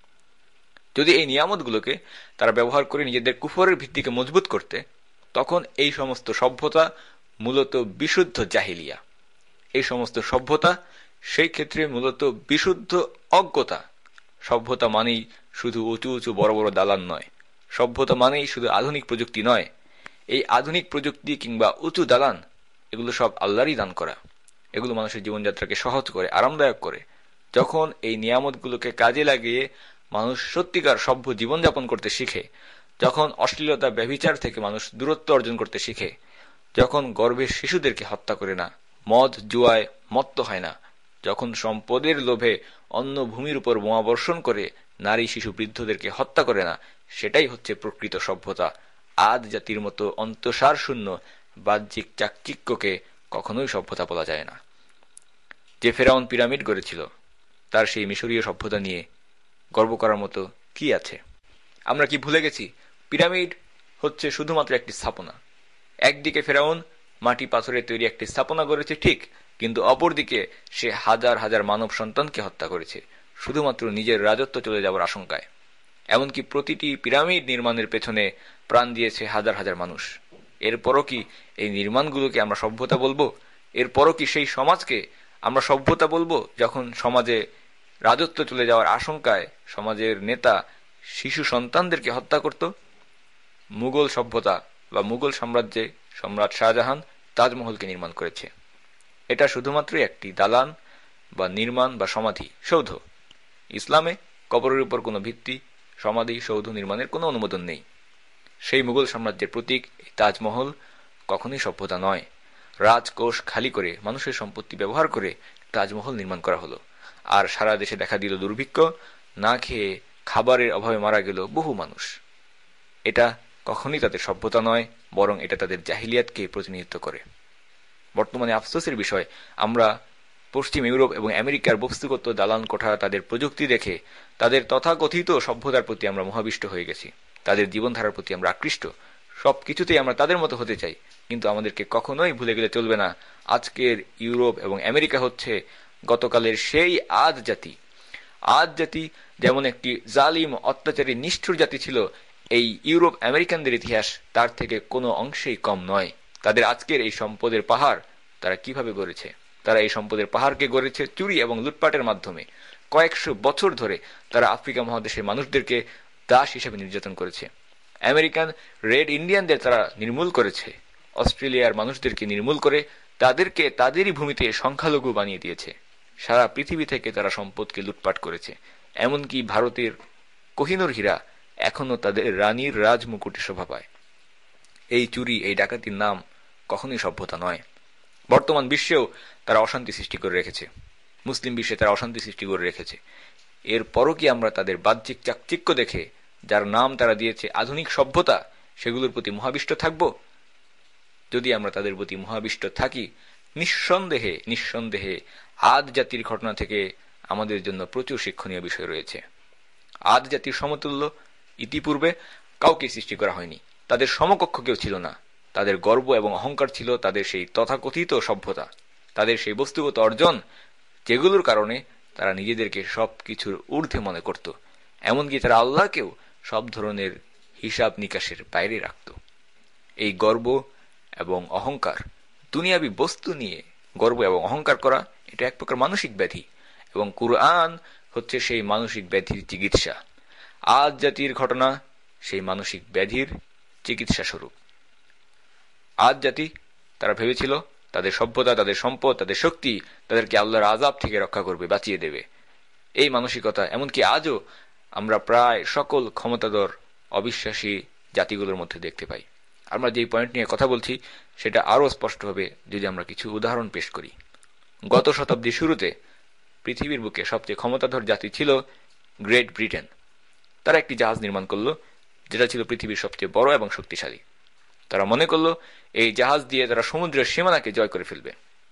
যদি এই নিয়ামতগুলোকে তারা ব্যবহার করে নিজেদের কুফরের ভিত্তিকে মজবুত করতে, তখন এই সমস্ত সভ্যতা মূলত বিশুদ্ধ জাহিলিয়া। এই সমস্ত সভ্যতা সেই ক্ষেত্রে মূলত বিশুদ্ধ অজ্ঞতা। সভ্যতা মানেই শুধু উঁচু উঁচু বড় বড় দালান নয়, সভ্যতা মানেই শুধু আধুনিক প্রযুক্তি নয়। এই আধুনিক প্রযুক্তি কিংবা উঁচু দালান এগুলো সব আল্লাহরই দান করা। এগুলো মানুষের জীবনযাত্রাকে সহজ করে, আরামদায়ক করে। যখন এই নিয়ামতগুলোকে কাজে লাগিয়ে মানুষ সত্যিকার সভ্য জীবনযাপন করতে শিখে, যখন অশ্লীলতা ব্যভিচার থেকে মানুষ দূরত্ব অর্জন করতে শিখে, যখন গর্ভের শিশুদেরকে হত্যা করে না, মদ জুয়ায় মত্ত হয় না, যখন সম্পদের লোভে অন্য ভূমির উপর বোমা বর্ষণ করে নারী শিশু বৃদ্ধদেরকে হত্যা করে না, সেটাই হচ্ছে প্রকৃত সভ্যতা। আদ জাতির মতো অন্তঃসার শূন্য বাহ্যিক চাকচিক্যকে কখনোই সভ্যতা বলা যায় না। যে ফেরাউন পিরামিড গড়েছিল, তার সেই মিশরীয় সভ্যতা নিয়ে গর্ব করার মতো কি আছে? আমরা কি ভুলে গেছি পিরামিড হচ্ছে শুধুমাত্র একটি স্থাপনা? একদিকে ফেরাউন মাটি পাথরের তৈরি একটি স্থাপনা গড়েছে ঠিক, কিন্তু অপরদিকে সে হাজার হাজার মানব সন্তানকে হত্যা করেছে শুধুমাত্র নিজের রাজত্ব চলে যাওয়ার আশঙ্কায়। এমনকি প্রতিটি পিরামিড নির্মাণের পেছনে প্রাণ দিয়েছে হাজার হাজার মানুষ। এরপরও কি এই নির্মাণগুলোকে আমরা সভ্যতা বলবো? এরপরও কি সেই সমাজকে আমরা সভ্যতা বলবো যখন সমাজে রাজত্ব চলে যাওয়ার আশঙ্কায় সমাজের নেতা শিশু সন্তানদেরকে হত্যা করত? মুঘল সভ্যতা বা মুঘল সাম্রাজ্যে সম্রাট শাহজাহান তাজমহলকে নির্মাণ করেছে। এটা শুধুমাত্র একটি দালান বা নির্মাণ বা সমাধি সৌধ। ইসলামে কবরের উপর কোনো ভিত্তি, সমাধি সৌধ নির্মাণের কোনো অনুমোদন নেই। সেই মুঘল সাম্রাজ্যের প্রতীক এই তাজমহল কখনোই সভ্যতা নয়। রাজকোষ খালি করে মানুষের সম্পত্তি ব্যবহার করে তাজমহল নির্মাণ করা হলো, আর সারা দেশে দেখা দিল দুর্ভিক্ষ, না খেয়ে খাবারের অভাবে মারা গেল বহু মানুষ। এটা কখনোই তাদের সভ্যতা নয়, বরং এটা তাদের জাহিলিয়াতকে প্রতিনিধিত্ব করে। বর্তমানে আফসোসের বিষয়, আমরা পশ্চিম ইউরোপ এবং আমেরিকার বস্তুগত দালান কোঠা, তাদের প্রযুক্তি দেখে তাদের তথাকথিত সভ্যতার প্রতি আমরা মোহাবিষ্ট হয়ে গেছি, তাদের জীবনধারার প্রতি আমরা আকৃষ্ট, সবকিছুতেই আমরা তাদের মতো হতে চাই। কিন্তু আমাদেরকে কখনোই ভুলে গেলে চলবে না, আজকের ইউরোপ এবং আমেরিকা হচ্ছে গতকালের সেই আদ জাতি। আদ জাতি যেমন একটি জালিম, অত্যাচারী, নিষ্ঠুর জাতি ছিল, এই ইউরোপ আমেরিকানদের ইতিহাস তার থেকে কোনো অংশেই কম নয়। তাদের আজকের এই সম্পদের পাহাড় তারা কিভাবে গড়েছে? তারা এই সম্পদের পাহাড়কে গড়েছে চুরি এবং লুটপাটের মাধ্যমে। কয়েকশো বছর ধরে তারা আফ্রিকা মহাদেশের মানুষদেরকে দাস হিসেবে নির্যাতন করেছে। আমেরিকান রেড ইন্ডিয়ানদের তারা নির্মূল করেছে। অস্ট্রেলিয়ার মানুষদেরকে নির্মূল করে তাদেরকে তাদেরই ভূমিতে সংখ্যালঘু বানিয়ে দিয়েছে। সারা পৃথিবী থেকে তারা সম্পদকে লুটপাট করেছে। এমনকি ভারতের কোহিনূর হীরা এখনো তাদের রানীর রাজমুকুটে শোভা পায়। এই চুরি, এই ডাকাতির নাম কখনোই সভ্যতা নয়। বর্তমান বিশ্বেও তারা অশান্তি সৃষ্টি করে রেখেছে, মুসলিম বিশ্বে তারা অশান্তি সৃষ্টি করে রেখেছে। এরপরও কি আমরা তাদের বাহ্যিক চাকচিক্য দেখে, যার নাম তারা দিয়েছে আধুনিক সভ্যতা, সেগুলোর প্রতি মোহাবিষ্ট থাকব? যদি আমরা তাদের প্রতি মোহাবিষ্ট থাকি, নিঃসন্দেহে আদ জাতির ঘটনা থেকে আমাদের জন্য প্রচুর শিক্ষণীয় বিষয় রয়েছে। আদ জাতির সমতুল্য ইতিপূর্বে কাউকে সৃষ্টি করা হয়নি, তাদের সমকক্ষ কেউ ছিল না। তাদের গর্ব এবং অহংকার ছিল তাদের সেই তথাকথিত সভ্যতা, তাদের সেই বস্তুগত অর্জন, যেগুলোর কারণে তারা নিজেদেরকে সবকিছুর ঊর্ধ্বে মনে করত। এমনকি তারা আল্লাহকেও সব ধরনের হিসাব নিকাশের বাইরে রাখত। এই গর্ব এবং অহংকার, দুনিয়াবি বস্তু নিয়ে গর্ব এবং অহংকার করা, এটা এক প্রকার মানসিক ব্যাধি, এবং কুরআন হচ্ছে সেই মানসিক ব্যাধির চিকিৎসা। আদ জাতির ঘটনা সেই মানসিক ব্যাধির চিকিৎসা স্বরূপ। আদ জাতি, তারা ভেবেছিল তাদের সভ্যতা, তাদের সম্পদ, তাদের শক্তি তাদেরকে আল্লাহর আযাব থেকে রক্ষা করবে, বাঁচিয়ে দেবে। এই মানসিকতা এমনকি আজও আমরা প্রায় সকল ক্ষমতাধর অবিশ্বাসী জাতিগুলোর মধ্যে দেখতে পাই। আমরা যে পয়েন্ট নিয়ে কথা বলছি সেটা আরও স্পষ্ট হবে যদি আমরা কিছু উদাহরণ পেশ করি। গত শতাব্দীর শুরুতে পৃথিবীর বুকে সবচেয়ে ক্ষমতাধর জাতি ছিল গ্রেট ব্রিটেন। তারা একটি জাহাজ নির্মাণ করলো, যেটা ছিল পৃথিবীর সবচেয়ে বড় এবং শক্তিশালী। তারা মনে করলো এই জাহাজ দিয়ে তারা সমুদ্রের সীমানাকে জয় করে ফেলবে।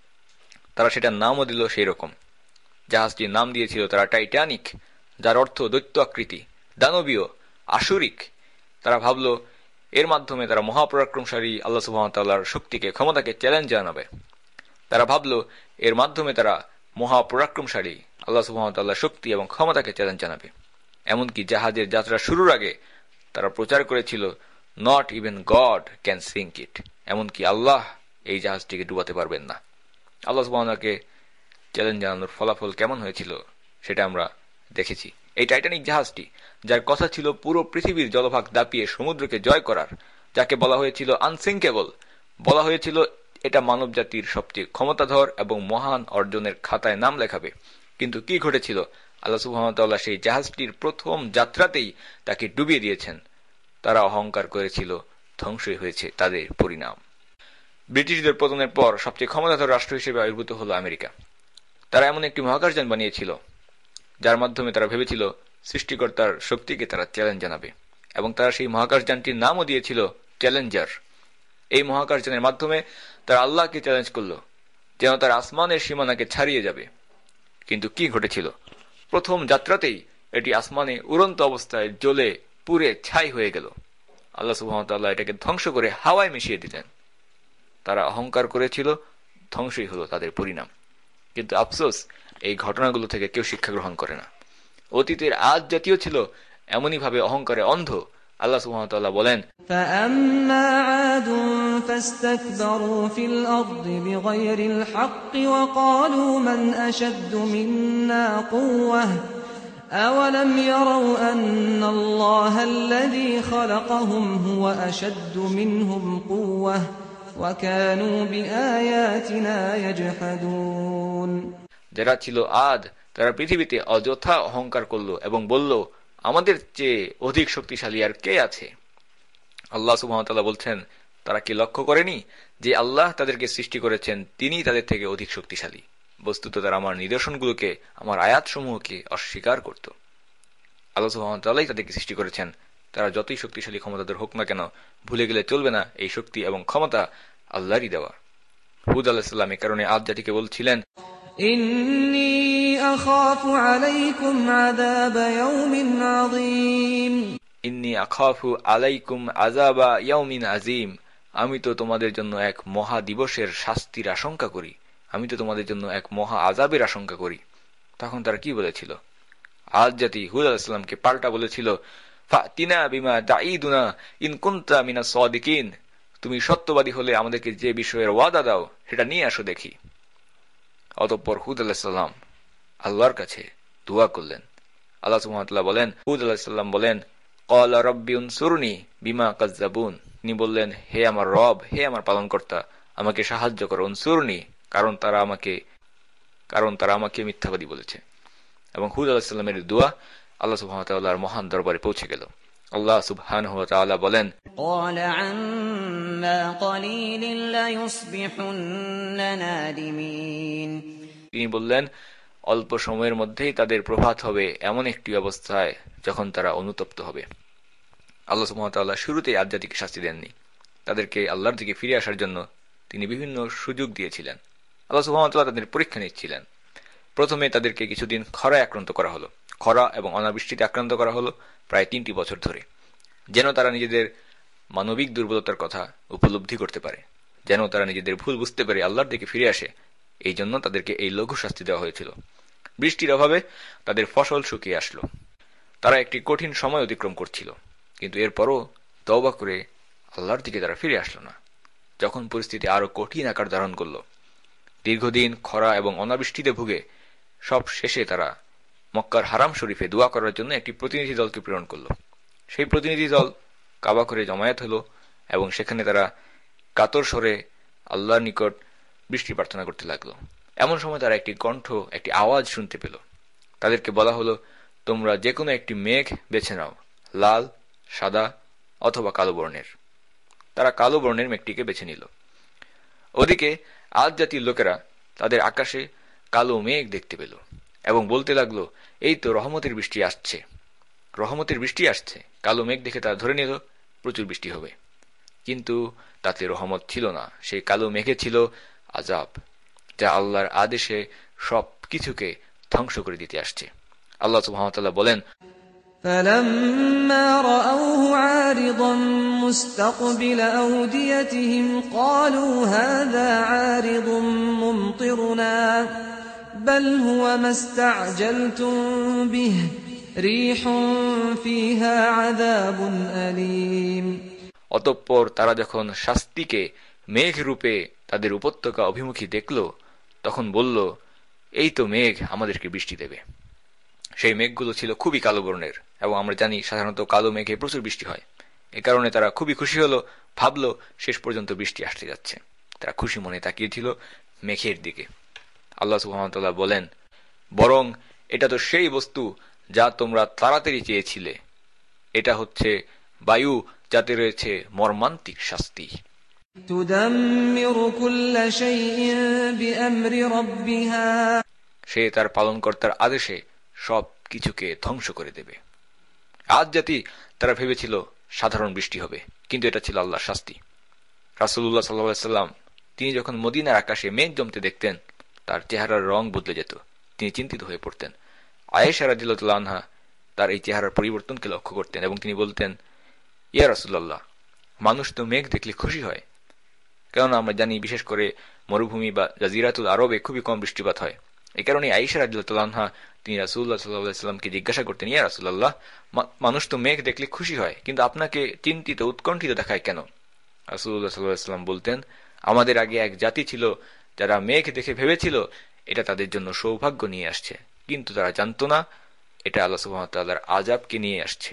তারা সেটার নামও দিল সেই রকম। জাহাজটির নাম দিয়েছিল তারা টাইটানিক, যার অর্থ দৈত্য আকৃতি, দানবীয়, আসুরিক। তারা ভাবল এর মাধ্যমে তারা মহাপরাক্রমশালী আল্লাহ সুবহানাহু ওয়া তাআলার শক্তিকে, ক্ষমতাকে চ্যালেঞ্জ জানাবে। তারা ভাবল এর মাধ্যমে তারা মহাপরাক্রমশালী আল্লাহ সুবহানাহু ওয়া তাআলার শক্তি এবং ক্ষমতাকে চ্যালেঞ্জ জানাবে। এমনকি জাহাজের যাত্রা শুরুর আগে তারা প্রচার করেছিল not even God can sink it, এমনকি আল্লাহ এই জাহাজটিকে ডুবাতে পারবেন না। আল্লাহ সুবহানাহু ওয়া তাআলাকে চ্যালেঞ্জ জানানোর ফলাফল কেমন হয়েছিল সেটা আমরা দেখেছি। এই টাইটানিক জাহাজটি, যার কথা ছিল পুরো পৃথিবীর জলভাগ দাপিয়ে সমুদ্রকে জয় করার, যাকে বলা হয়েছিল আনসিঙ্কেবল, বলা হয়েছিল এটা মানব জাতির সবচেয়ে ক্ষমতাধর এবং মহান অর্জনের খাতায় নাম লেখাবে, কিন্তু কি ঘটেছিল? আল্লাহ সুবহানাহু ওয়া তাআলা সেই জাহাজটির প্রথম যাত্রাতেই তাকে ডুবিয়ে দিয়েছেন। তারা অহংকার করেছিল, ধ্বংসই হয়েছে তাদের পরিণাম। ব্রিটিশদের পতনের পর সবচেয়ে ক্ষমতাধর রাষ্ট্র হিসেবে আবির্ভূত হল আমেরিকা। তারা এমন একটি মহাকাশযান বানিয়েছিল যার মাধ্যমে তারা ভেবেছিল সৃষ্টিকর্তার শক্তিকে তারা চ্যালেঞ্জ জানাবে, এবং তারা সেই মহাকাশযানটির নামও দিয়েছিল চ্যালেঞ্জার। এই মহাকাশযানের মাধ্যমে তারা আল্লাহকে চ্যালেঞ্জ করল যেন তার আসমানের সীমানাকে ছাড়িয়ে যাবে। কিন্তু কি ঘটেছিল? প্রথম যাত্রাতেই এটি আসমানে উড়ন্ত অবস্থায় জ্বলে পুড়ে ছাই হয়ে গেল। আল্লাহ সুবহানাহু ওয়া তাআলা এটাকে ধ্বংস করে হাওয়ায় মিশিয়ে দিলেন। তারা অহংকার করেছিল, ধ্বংসই হলো তাদের পরিণাম। কিন্তু আফসোস, এই ঘটনাগুলো থেকে কেউ শিক্ষা গ্রহণ করে না। অতীতের আদ জাতীয় ছিল এমনই ভাবে অহংকারে অন্ধ। আল্লাহ সুবহানাহু ওয়া তাআলা বলেন, فَأَمَّا عَادٌ فَاسْتَكْبَرُوا فِي الْأَرْضِ بِغَيْرِ الْحَقِّ وَقَالُوا مَنْ أَشَدُّ مِنَّا قُوَّةً أَوَلَمْ يَرَوْا أَنَّ اللَّهَ الَّذِي خَلَقَهُمْ هُوَ أَشَدُّ مِنْهُمْ قُوَّةً وَكَانُوا بِآيَاتِنَا يَجْحَدُونَ। যারা ছিল আদ, তারা পৃথিবীতে অযথা অহংকার করল এবং বলল আমাদের চেয়ে অধিক শক্তিশালী আর কে আছে? আল্লাহ সুবহানাহু ওয়া তাআলা বলছেন, তারা কি লক্ষ্য করেনি যে আল্লাহ তাদেরকে সৃষ্টি করেছেন, তিনি তাদের থেকে অধিক শক্তিশালী? বস্তুত তারা আমার নিদর্শনগুলোকে, আমার আয়াতসমূহকে অস্বীকার করত। আল্লাহ সুবহানাহু ওয়া তাআলাই তাদেরকে সৃষ্টি করেছেন। তারা যতই শক্তিশালী ক্ষমতাধর হোক না কেন, ভুলে গেলে চলবে না এই শক্তি এবং ক্ষমতা আল্লাহরই দেওয়া। হুদ আলাইহিস সালাম এ কারণে আদ জাতিকে বলছিলেন, ইন্নী আখাফু আলাইকুম আযাব ইয়াউমিন আযীম। ইন্নী আখাফু আলাইকুম আযাবা ইয়াউমিন আযীম। আমি তো তোমাদের জন্য এক মহা দিবসের শাস্তির আশঙ্কা করি, আমি তো তোমাদের জন্য এক মহা আযাবের আশঙ্কা করি। তখন তারা কি বলেছিল? আদ জাতি হুদ আলাইহিস সালামকে পাল্টা বলেছিল, ফাতিনা বিমা তাঈদুনা ইন কুনতা মিনাস সাদিকিন। তুমি সত্যবাদী হলে আমাদেরকে যে বিষয়ের ওয়াদা দাও সেটা নিয়ে আসো দেখি। অতঃপর হুদ আলাইহিস সালাম আল্লাহর কাছে দোয়া করলেন। আল্লাহ সুবহানাহু ওয়া তাআলা বলেন, হুদ আলাইহিস সালাম বলেন, ক্বালা রাব্বি উনসুরনি বিমা কাযযাবুন। তিনি বললেন, হে আমার রব, হে আমার পালনকর্তা, আমাকে সাহায্য করো। উনসুরনি, কারণ তারা আমাকে মিথ্যাবাদী বলেছে। এবং হুদ আলাইহিস সালামের দোয়া আল্লাহ সুবহানাহু ওয়া তাআলার মহান দরবারে পৌঁছে গেল। আল্লাহ সুবহানাহু ওয়া তাআলা বলেন, قال عما قليل ليصبحن نادمين। তিনি বললেন, অল্প সময়ের মধ্যেই তাদের প্রভাত হবে এমন একটি অবস্থায় যখন তারা অনুতপ্ত হবে। আল্লাহ সুবহানাহু ওয়া তাআলা শুরুতেই আদ জাতিকে শাস্তি দেননি, তাদেরকে আল্লাহর দিকে ফিরে আসার জন্য তিনি বিভিন্ন সুযোগ দিয়েছিলেন। আল্লাহ সুবহানাহু ওয়া তাআলা তাদের পরীক্ষা নিচ্ছিলেন। প্রথমে তাদেরকে কিছুদিন খরায় আক্রান্ত করা হলো, খরা এবং অনাবৃষ্টিতে আক্রান্ত করা হলো প্রায় 3টি বছর ধরে, যেন তারা নিজেদের মানবিক দুর্বলতার কথা উপলব্ধি করতে পারে, যেন তারা নিজেদের ভুল বুঝতে পারে আল্লাহর দিকে ফিরে আসে। এই জন্য তাদেরকে এই লঘু শাস্তি দেওয়া হয়েছিল। বৃষ্টির অভাবে তাদের ফসল শুকিয়ে আসলো, তারা একটি কঠিন সময় অতিক্রম করছিল, কিন্তু এরপরও তওবা করে আল্লাহর দিকে তারা ফিরে আসলো না। যখন পরিস্থিতি আরো কঠিন আকার ধারণ করল, দীর্ঘদিন খরা এবং অনাবৃষ্টিতে ভুগে সব শেষে তারা মক্কার হারাম শরীফে দোয়া করার জন্য একটি প্রতিনিধি দলকে প্রেরণ করল। সেই প্রতিনিধি দল কাবা করে জমায়েত হলো এবং সেখানে তারা কাতর স্বরে আল্লাহর নিকট বৃষ্টি প্রার্থনা করতে লাগলো। এমন সময় তারা একটি কণ্ঠ, একটি আওয়াজ শুনতে পেল। তাদেরকে বলা হলো, তোমরা যে কোনো একটি মেঘ বেছে নাও, লাল, সাদা অথবা কালো বর্ণের। তারা কালো বর্ণের মেঘটিকে বেছে নিল। ওদিকে আদ জাতির লোকেরা তাদের আকাশে কালো মেঘ দেখতে পেল এবং বলতে লাগলো, এই তো রহমতের বৃষ্টি আসছে, রহমতের বৃষ্টি আসছে। কালো মেঘ দেখে তারা ধরে নিল প্রচুর বৃষ্টি হবে, কিন্তু তাতে রহমত ছিল না। সেই কালো মেঘে ছিল আযাব, যা আল্লাহর আদেশে সব কিছুকে ধ্বংস করে দিতে আসছে। আল্লাহ সুবহানাহু ওয়া তাআলা বলেন, فَلَمَّا رَأَوْهُ عَارِضًا مُسْتَقْبِلَ أَوْدِيَتِهِمْ قَالُوا هَذَا عَارِضٌ مُمْطِرُنَا بَلْ هُوَ مَا اسْتَعْجَلْتُم بِهِ رِيحٌ فِيهَا عَذَابٌ أَلِيمٌ। অতঃপর তারা যখন শাস্তিকে মেঘ রূপে তাদের উপত্যকা অভিমুখী দেখল, তখন বলল, এই তো মেঘ আমাদেরকে বৃষ্টি দেবে। সেই মেঘগুলো ছিল খুবই কালো বর্ণের, এবং আমরা জানি সাধারণত কালো মেঘে প্রচুর বৃষ্টি হয়। এ কারণে তারা খুবই খুশি হলো, ভাবলো শেষ পর্যন্ত বৃষ্টি আসতে যাচ্ছে। তারা খুশি মনে তাকিয়েছিল মেঘের দিকে। আল্লাহ সুবহানাহু ওয়া তাআলা বলেন, বরং এটা তো সেই বস্তু যা তোমরা তাড়াতাড়ি চেয়েছিলে। এটা হচ্ছে বায়ু, যাতে রয়েছে মর্মান্তিক শাস্তি। تُدَمِّرُ كُلَّ شَيْءٍ بِأَمْرِ رَبِّهَا সে তার পালনকর্তার আদেশে সব কিছুকে ধ্বংস করে দেবে। আদ জাতি তারা ভেবেছিল সাধারণ বৃষ্টি হবে, কিন্তু এটা ছিল আল্লাহর শাস্তি। রাসূলুল্লাহ সাল্লাল্লাহু আলাইহি ওয়াসাল্লাম তিনি যখন মদিনার আকাশে মেঘ জমতে দেখতেন, তার চেহারার রং বদলে যেত, তিনি চিন্তিত হয়ে পড়তেন। আয়েশা রাদিয়াল্লাহু আনহা তার এই চেহারার পরিবর্তনকে লক্ষ্য করতেন এবং তিনি বলতেন, ইয়া রাসূলুল্লাহ, মানুষ তো মেঘ দেখলে খুশি হয়। কেননা আমরা জানি বিশেষ করে মরুভূমি বা জাজিরাতুল আরবে খুবই কম বৃষ্টিপাত হয়। এই কারণে আয়েশা রাদিয়াল্লাহু আনহা তিনি রাসূলুল্লাহ সাল্লাল্লাহু আলাইহি ওয়াসাল্লামকে জিজ্ঞাসা করতেন, ইয়া রাসূলুল্লাহ, মানুষ তো মেঘ দেখলে খুশি হয়, কিন্তু আপনাকে চিন্তিত, উৎকণ্ঠিত দেখায় কেন? রাসূলুল্লাহ সাল্লাল্লাহু আলাইহি ওয়াসাল্লাম বলতেন, আমাদের আগে এক জাতি ছিল যারা মেঘ দেখে ভেবেছিল এটা তাদের জন্য সৌভাগ্য নিয়ে আসছে, কিন্তু তারা জানতো না এটা আল্লাহ সুবহানাহু ওয়া তাআলার আযাবকে নিয়ে আসছে।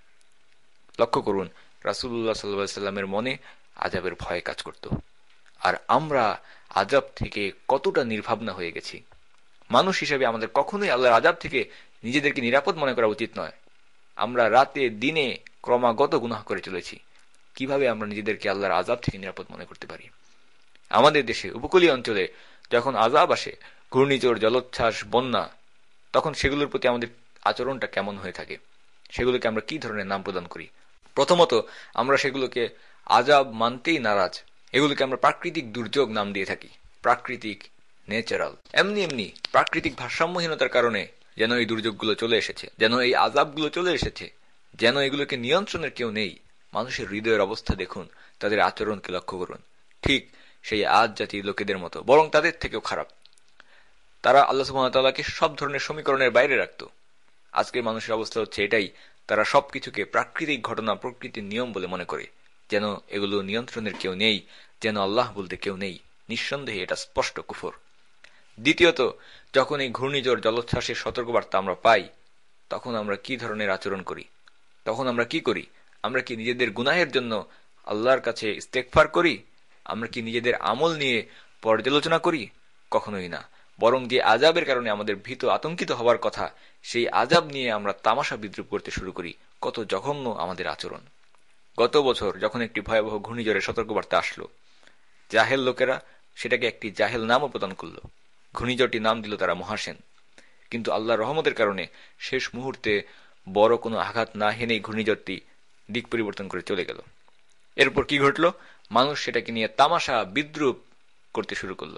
লক্ষ্য করুন, রাসূলুল্লাহ সাল্লাল্লাহু আলাইহি ওয়াসাল্লামের মনে আযাবের ভয় কাজ করত। আর আমরা আযাব থেকে কতটা নির্ভাবনা হয়ে গেছি। মানুষ হিসেবে আমাদের কখনোই আল্লাহর আযাব থেকে নিজেদেরকে নিরাপদ মনে করা উচিত নয়। আমরা রাতে দিনে ক্রমাগত গুনাহ করে চলেছি। কিভাবে আমরা নিজেদেরকে আল্লাহর আযাব থেকে নিরাপদ মনে করতে পারি? আমাদের দেশে উপকূলীয় অঞ্চলে যখন আযাব আসে, ঘূর্ণিঝড়, জলোচ্ছ্বাস, বন্যা, তখন সেগুলোর প্রতি আমাদের আচরণটা কেমন হয়ে থাকে? সেগুলোকে আমরা কি ধরনের নাম প্রদান করি? প্রথমত, আমরা সেগুলোকে আযাব মানতেই নারাজ। এগুলোকে আমরা প্রাকৃতিক দুর্যোগ নাম দিয়ে থাকি। প্রাকৃতিক, ন্যাচারাল। এমনি এমনি প্রাকৃতিক ভারসাম্যহীনতার কারণে যেন এই দুর্যোগগুলো চলে এসেছে, যেন এই আযাবগুলো চলে এসেছে, যেন এগুলোকে নিয়ন্ত্রণের কেউ নেই। মানুষের হৃদয়ের অবস্থা দেখুন, তাদের আচরণকে লক্ষ্য করুন, ঠিক সেই আদ জাতির লোকেদের মতো, বরং তাদের থেকেও খারাপ। তারা আল্লাহ সুবহানাহু ওয়া তাআলাকে সব ধরনের সমীকরণের বাইরে রাখত। আজকের মানুষের অবস্থা হচ্ছে এটাই, তারা সবকিছুকে প্রাকৃতিক ঘটনা, প্রকৃতির নিয়ম বলে মনে করে, যেন এগুলো নিয়ন্ত্রণের কেউ নেই, যেন আল্লাহ বলতে কেউ নেই। নিঃসন্দেহে এটা স্পষ্ট কুফর। দ্বিতীয়ত, যখন এই ঘূর্ণিঝড়, জলোচ্ছ্বাসের সতর্কবার্তা আমরা পাই, তখন আমরা কি ধরনের আচরণ করি? তখন আমরা কি করি? আমরা কি নিজেদের গুনাহের জন্য আল্লাহর কাছে ইস্তেগফার করি? আমরা কি নিজেদের আমল নিয়ে পর্যালোচনা করি? কখনোই না। বরং যে আযাবের কারণে আমাদের ভীত, আতঙ্কিত হওয়ার কথা, সেই আযাব নিয়ে আমরা তামাশা বিদ্রুপ করতে শুরু করি। কত জঘন্য আমাদের আচরণ! গত বছর যখন একটি ভয়াবহ ঘূর্ণিঝড়ের সতর্কবার্তা আসলো, জাহেল লোকেরা সেটাকে একটি জাহেল নামও প্রদান করল। ঘূর্ণিঝড়টির নাম দিল তারা মহাসেন। কিন্তু আল্লাহর রহমতের কারণে শেষ মুহূর্তে বড় কোনো আঘাত না হেনেই ঘূর্ণিঝড়টি দিক পরিবর্তন করে চলে গেল। এরপর কি ঘটল? মানুষ সেটাকে নিয়ে তামাশা বিদ্রুপ করতে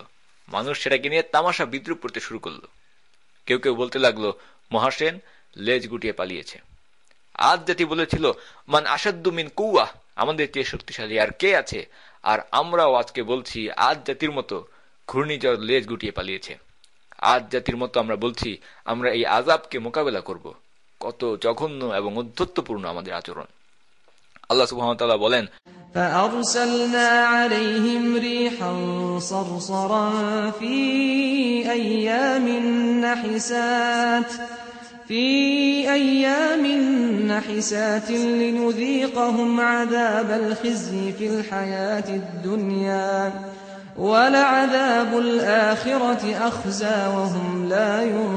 শুরু করলো। কেউ কেউ বলতে লাগলো, মহাসেন লেজ গুটিয়ে পালিয়েছে। আদ জাতি বলেছিল, মান আসাদ্দু মিন কুওয়া, আমাদের চেয়ে শক্তিশালী আর কে আছে? আর আমরাও আজকে বলছি আদ জাতির মতো ঘূর্ণিঝড় লেজ গুটিয়ে পালিয়েছে। আদ জাতির মতো আমরা বলছি আমরা এই আযাবকে মোকাবেলা করব। কত জঘন্য এবং অধ্যত্বপূর্ণ আমাদের আচরণ। আল্লাহ সুবহানাহু ওয়া তাআলা বলেন, فأرسلنا عليهم ريحا صرصرا في أيام نحسات لنذيقهم عذاب الخزي في الحياة الدنيا ولعذاب الآخرة أخزى وهم لا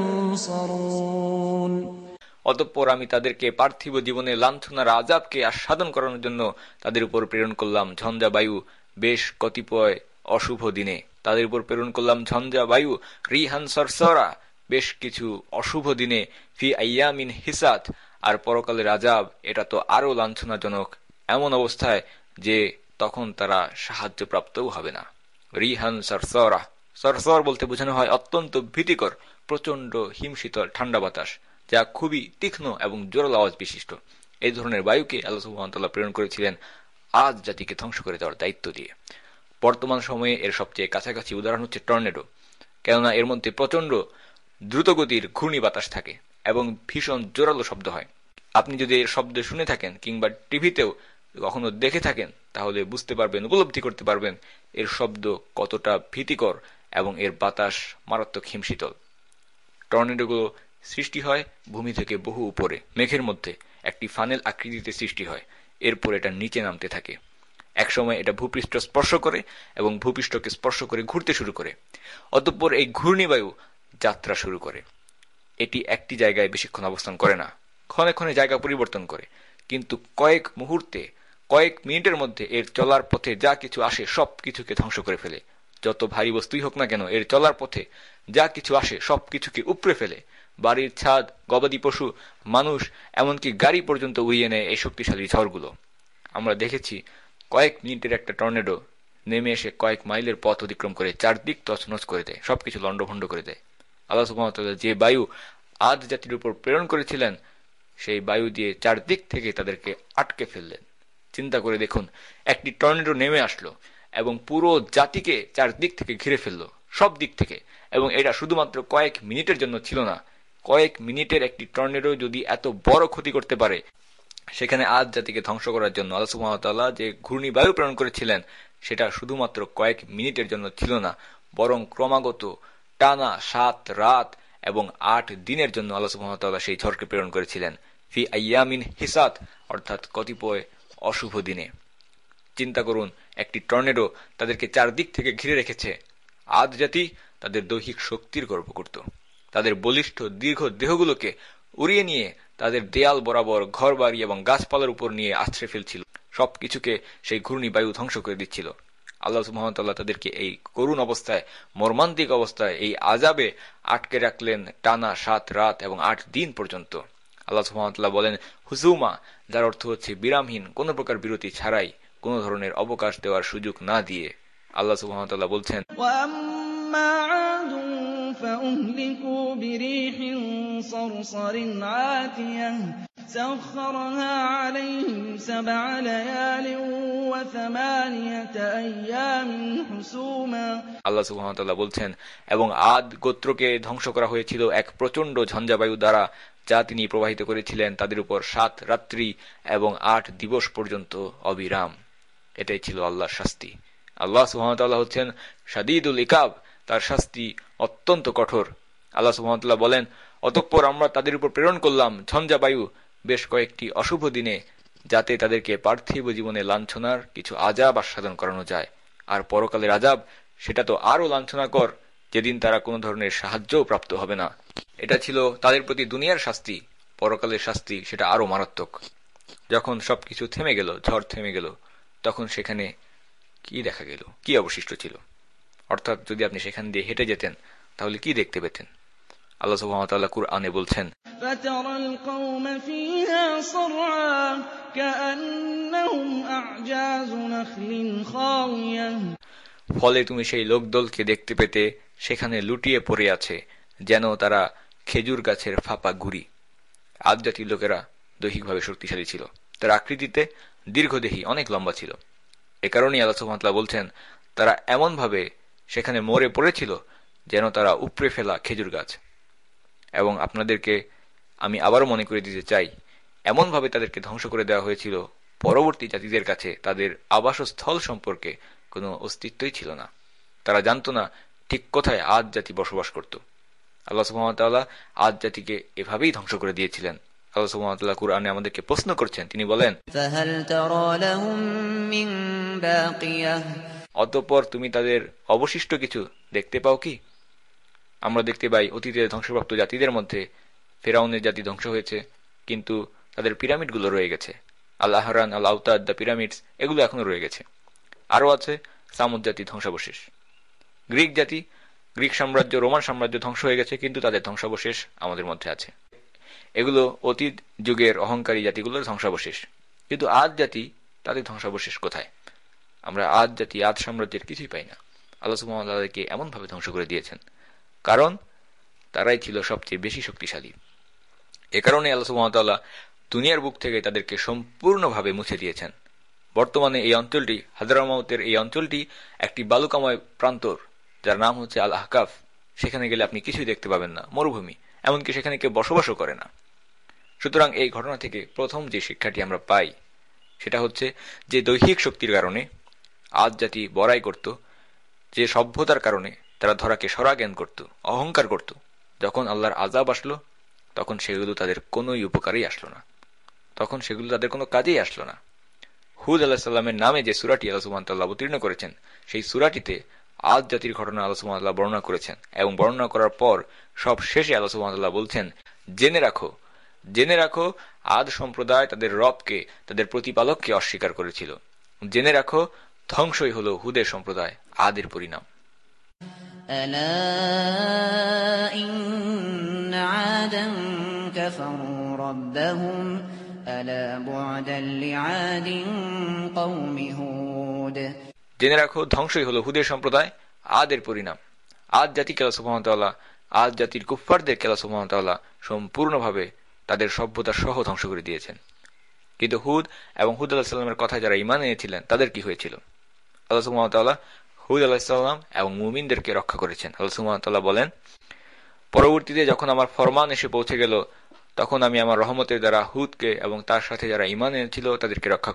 ينصرون। অতঃপর আমি তাদেরকে পার্থিব জীবনে লাঞ্ছনার আযাবকে আস্বাদন করানোর জন্য তাদের উপর প্রেরণ করলাম ঝঞ্ঝা বায়ু বেশ কতিপয় অশুভ দিনে। তাদের উপর প্রেরণ করলাম ঝঞ্ঝা বায়ু রিহান সরসরা বেশ কিছু অশুভ দিনে, ফি আইয়ামিন হিসাত, আর পরকালের আযাব এটা তো আরো লাঞ্ছনাজনক, এমন অবস্থায় যে তখন তারা সাহায্যপ্রাপ্তও হবে না। রিহান সরসরা, সরসর বলতে বোঝানো হয় অত্যন্ত ভীতিকর প্রচন্ড হিমশীতল ঠান্ডা বাতাস, যা খুবই তীক্ষ্ণ এবং জোরালো আওয়াজ বিশিষ্ট। এই ধরনের বায়ুকে আল্লাহ সুবহানাহু ওয়া তাআলা প্রেরণ করেছিলেন আদ জাতিকে ধ্বংস করে দেওয়ার দায়িত্ব দিয়ে। বর্তমান সময়ে এর সবচেয়ে কাছাকাছি উদাহরণ হচ্ছে টর্নেডো, কেননা এর মধ্যে প্রচন্ড দ্রুতগতির ঘূর্ণি বাতাস থাকে এবং ভীষণ জোরালো শব্দ হয়। আপনি যদি এর শব্দ শুনে থাকেন কিংবা টিভিতেও কখনো দেখে থাকেন, তাহলে বুঝতে পারবেন, উপলব্ধি করতে পারবেন এর শব্দ কতটা ভীতিকর এবং এর বাতাস মারাত্মক হিমশীতল। টর্নেডোগুলো সৃষ্টি হয় ভূমি থেকে বহু উপরে, মেঘের মধ্যে একটি ফানেল আকৃতিতে সৃষ্টি হয়, এরপর এটা নিচে নামতে থাকে। একসময় এটা ভূপৃষ্ঠ স্পর্শ করে এবং ভূপৃষ্ঠকে স্পর্শ করে ঘুরতে শুরু করে। অতঃপর এই ঘূর্ণিবায়ু যাত্রা শুরু করে। এটি একটি জায়গায় বেশিক্ষণ অবস্থান করে না, ক্ষণে ক্ষণে জায়গা পরিবর্তন করে, কিন্তু কয়েক মুহূর্তে, কয়েক মিনিটের মধ্যে এর চলার পথে যা কিছু আসে সব কিছুকে ধ্বংস করে ফেলে। যত ভারী বস্তুই হোক না কেন, এর চলার পথে যা কিছু আসে সব কিছুকে উপড়ে ফেলে। বাড়ির ছাদ, গবাদি পশু, মানুষ, এমনকি গাড়ি পর্যন্ত উড়িয়ে নেয় এই শক্তিশালী ঝড়গুলো। আমরা দেখেছি কয়েক মিনিটের একটা টর্নেডো নেমে এসে কয়েক মাইলের পথ অতিক্রম করে চারদিক তছনছ করে দেয়, সবকিছু লন্ডভন্ড করে দেয়। আল্লাহ সুবহানাহু ওয়া তাআলা যে বায়ু আদ জাতির উপর প্রেরণ করেছিলেন, সেই বায়ু দিয়ে চারদিক থেকে তাদেরকে আটকে ফেললেন। চিন্তা করে দেখুন, একটি টর্নেডো নেমে আসলো এবং পুরো জাতিকে চারদিক থেকে ঘিরে ফেললো, সব দিক থেকে, এবং এটা শুধুমাত্র কয়েক মিনিটের জন্য ছিল না। কয়েক মিনিটের একটি টর্নেডো যদি এত বড় ক্ষতি করতে পারে, সেখানে আদ জাতিকে ধ্বংস করার জন্য আল্লাহ সুবহানাহু ওয়া তাআলা যে ঘূর্ণিবায়ু প্রেরণ করেছিলেন, সেটা শুধুমাত্র কয়েক মিনিটের জন্য ছিল না, বরং ক্রমাগত টানা 7 রাত এবং 8 দিনের জন্য আল্লাহ সুবহানাহু ওয়া তাআলা সেই ঝড়কে প্রেরণ করেছিলেন, ফি আইয়ামিন হিসাত, অর্থাৎ কতিপয় অশুভ দিনে। চিন্তা করুন, একটি টর্নেডো তাদেরকে চারদিক থেকে ঘিরে রেখেছে। আদ জাতি তাদের দৈহিক শক্তির গর্ব করত, তাদের বলিষ্ঠ দীর্ঘ দেহগুলোকে উড়িয়ে নিয়ে তাদের দেয়াল বরাবর ঘরবাড়ি এবং গাছপালার উপর নিয়ে আছড়ে ফেলছিল, সবকিছুকে সেই ঘূর্ণিবায়ু ধ্বংস করে দিচ্ছিল। আল্লাহ সুবহানাহু ওয়া তাআলা তাদেরকে এই করুণ অবস্থায়, মর্মান্তিক অবস্থায়, এই আযাবে আটকে রাখলেন টানা 7 রাত এবং 8 দিন পর্যন্ত। আল্লাহ সুবহানাহু ওয়া তাআলা বলেন হুজুমা, যার অর্থ হচ্ছে বিরামহীন, কোন প্রকার বিরতি ছাড়াই, কোন ধরনের অবকাশ দেওয়ার সুযোগ না দিয়ে। আল্লাহ সুবহানাহু ওয়া তাআলা বলছেন, وأما عاد فأهلكوا بريح صرصر عاتية سخرها عليهم 7 ليال و8 أيام حسوما। আল্লাহ সুবহানাহু ওয়া তাআলা বলছেন, এবং আদ গোত্রকে ধ্বংস করা হয়েছিল এক প্রচন্ড ঝঞ্ঝাবায়ু দ্বারা, যা তিনি প্রবাহিত করেছিলেন তাদের উপর 7 রাত্রি এবং 8 দিবস পর্যন্ত অবিরাম। এটাই ছিল আল্লাহর শাস্তি। আল্লাহ সুবহানাহু ওয়া তাআলা হচ্ছেন শাদীদুল ইকাব, তার শাস্তি অত্যন্ত কঠোর। আল্লাহ সুবহানাহু ওয়া তাআলা বলেন, অতঃপর আমরা তাদের উপর প্রেরণ করলাম ঝঞ্ঝাবায়ু বেশ কয়েকটি অশুভ দিনে, যাতে তাদেরকে পার্থিব জীবনে লাঞ্ছনার কিছু আযাব আস্বাদন করানো যায়। আর পরকালের আযাব সেটা তো আরো লাঞ্ছনাকর, যেদিন তারা কোনো ধরনের সাহায্যও প্রাপ্ত হবে না। এটা ছিল তাদের প্রতি দুনিয়ার শাস্তি। পরকালের শাস্তি সেটা আরো মারাত্মক। যখন সবকিছু থেমে গেল, ঝড় থেমে গেল, তখন সেখানে কি দেখা গেল, কি অবশিষ্ট ছিল? অর্থাৎ যদি আপনি সেখান দিয়ে হেঁটে যেতেন, তাহলে কি দেখতে পেতেন? আল্লাহ সুবহানাহু ওয়া তাআলা কুরআনে বলছেন, فترى القوم فيها صرعى كأنهم أعجاز نخل خاوية ফলে তুমি সেই লোকদলকে দেখতে পেতে সেখানে লুটিয়ে পড়ে আছে যেন তারা খেজুর গাছের ফাঁপা গুড়ি। আদ জাতির লোকেরা দৈহিকভাবে শক্তিশালী ছিল, তার আকৃতিতে দীর্ঘদেহী, অনেক লম্বা ছিল। এ কারণেই আল্লাহ সুবহানাহু ওয়া তাআলা বলছেন তারা এমনভাবে সেখানে মরে পড়েছিল যেন তারা উপড়ে ফেলা খেজুর গাছ। এবং আপনাদেরকে আমি আবারও মনে করে দিতে চাই, এমনভাবে তাদেরকে ধ্বংস করে দেওয়া হয়েছিল পরবর্তী জাতিদের কাছে তাদের আবাসস্থল সম্পর্কে কোনো অস্তিত্বই ছিল না। তারা জানত না ঠিক কোথায় আদ জাতি বসবাস করত। আল্লাহ সুবহানাহু ওয়া তাআলা আদ জাতিকে এভাবেই ধ্বংস করে দিয়েছিলেন। আল্লাহ সুবহানাহু ওয়া তাআলা কুরআনে আমাদেরকে প্রশ্ন করছেন, তিনি বলেন, فهل ترى لهم من باقية অতঃপর তুমি তাদের অবশিষ্ট কিছু দেখতে পাও কি? আমরা দেখতে পাই অতীতের ধ্বংসপ্রাপ্ত জাতিদের মধ্যে ফেরাউনের জাতি ধ্বংস হয়েছে, কিন্তু তাদের পিরামিডগুলো রয়ে গেছে। আল আহরান, আল আওতাদ, দ্য পিরামিডস, এগুলো এখনো রয়ে গেছে। আরও আছে সামুদ জাতি ধ্বংসাবশেষ। গ্রিক জাতি, গ্রিক সাম্রাজ্য, রোমান সাম্রাজ্য ধ্বংস হয়ে গেছে, কিন্তু তাদের ধ্বংসাবশেষ আমাদের মধ্যে আছে। এগুলো অতীত যুগের অহংকারী জাতিগুলোর ধ্বংসাবশেষ। কিন্তু আদ জাতি, তাদের ধ্বংসাবশেষ কোথায়? আমরা আদ জাতি, আদ সাম্রাজ্যের কিছুই পাই না। আল্লাহ সুবহানাহু ওয়া তাআলাকে এমনভাবে ধ্বংস করে দিয়েছেন, কারণ তারাই ছিল সবচেয়ে বেশি শক্তিশালী। এ কারণে আল্লাহ সুবহানাহু ওয়া তাআলা দুনিয়ার বুক থেকে তাদেরকে সম্পূর্ণভাবে মুছে দিয়েছেন। বর্তমানে এই অঞ্চলটি, হাদরামাউতের এই অঞ্চলটি একটি বালুকাময় প্রান্তর, যার নাম হচ্ছে আল আহকাফ। সেখানে গেলে আপনি কিছুই দেখতে পাবেন না, মরুভূমি, এমনকি সেখানে কেউ বসবাসও করে না। সুতরাং এই ঘটনা থেকে প্রথম যে শিক্ষাটি আমরা পাই সেটা হচ্ছে যে দৈহিক শক্তির কারণে আদ জাতি বড়াই করত, যে সভ্যতার কারণে তারা ধরাকে সরা জ্ঞান করত, অহংকার করত, যখন আল্লাহর আযাব আসলো তখন সেগুলো তাদের কোনোই উপকারেই আসলো না, তখন সেগুলো তাদের কোনো কাজেই আসলো না। হুদ আলাইহিস সালামের নামে যে সূরাটি আল্লাহ সুবহানাহু ওয়া তাআলা অবতীর্ণ করেছেন, সেই সূরাটিতে আদ জাতির ঘটনা আল্লাহ সুবহানাহু ওয়া তাআলা বর্ণনা করেছেন, এবং বর্ণনা করার পর সব শেষে আল্লাহ সুবহানাহু ওয়া তাআলা বলছেন, জেনে রাখো আদ সম্প্রদায় তাদের রবকে, তাদের প্রতিপালককে অস্বীকার করেছিল। জেনে রাখো ধ্বংসই হলো হুদের সম্প্রদায়, আদের পরিণাম। ألا إن عادا كفروا ربهم ألا بعدا لعاد قوم هود জেনে রাখো ধ্বংসই হলো হুদের সম্প্রদায়, আদের পরিণাম। আদ জাতিকে আল্লাহ সুবহানাহু ওয়া তাআলা, আদ জাতির কুফফারদেরকে আল্লাহ সুবহানাহু ওয়া তাআলা সম্পূর্ণভাবে তাদের সভ্যতা সহ ধ্বংস করে দিয়েছেন। কিন্তু হুদ এবং হুদ আলাইহিস সালামের কথায় যারা ঈমান এনেছিলেন তাদের কি হয়েছিল? আল্লাহ সুবহানাহু ওয়া তাআলা হুদ আলাইহিস সালাম এবং মুমিনদেরকে রক্ষা করেছেন। আল্লাহ সুবহানাহু ওয়া তাআলা বলেন, পরবর্তীতে যখন আমার ফরমান এসে পৌঁছে গেল, তখন আমি আমার রহমতের দ্বারা হুদকে এবং তার সাথে যারা ঈমান এনেছিল তাদেরকে রক্ষা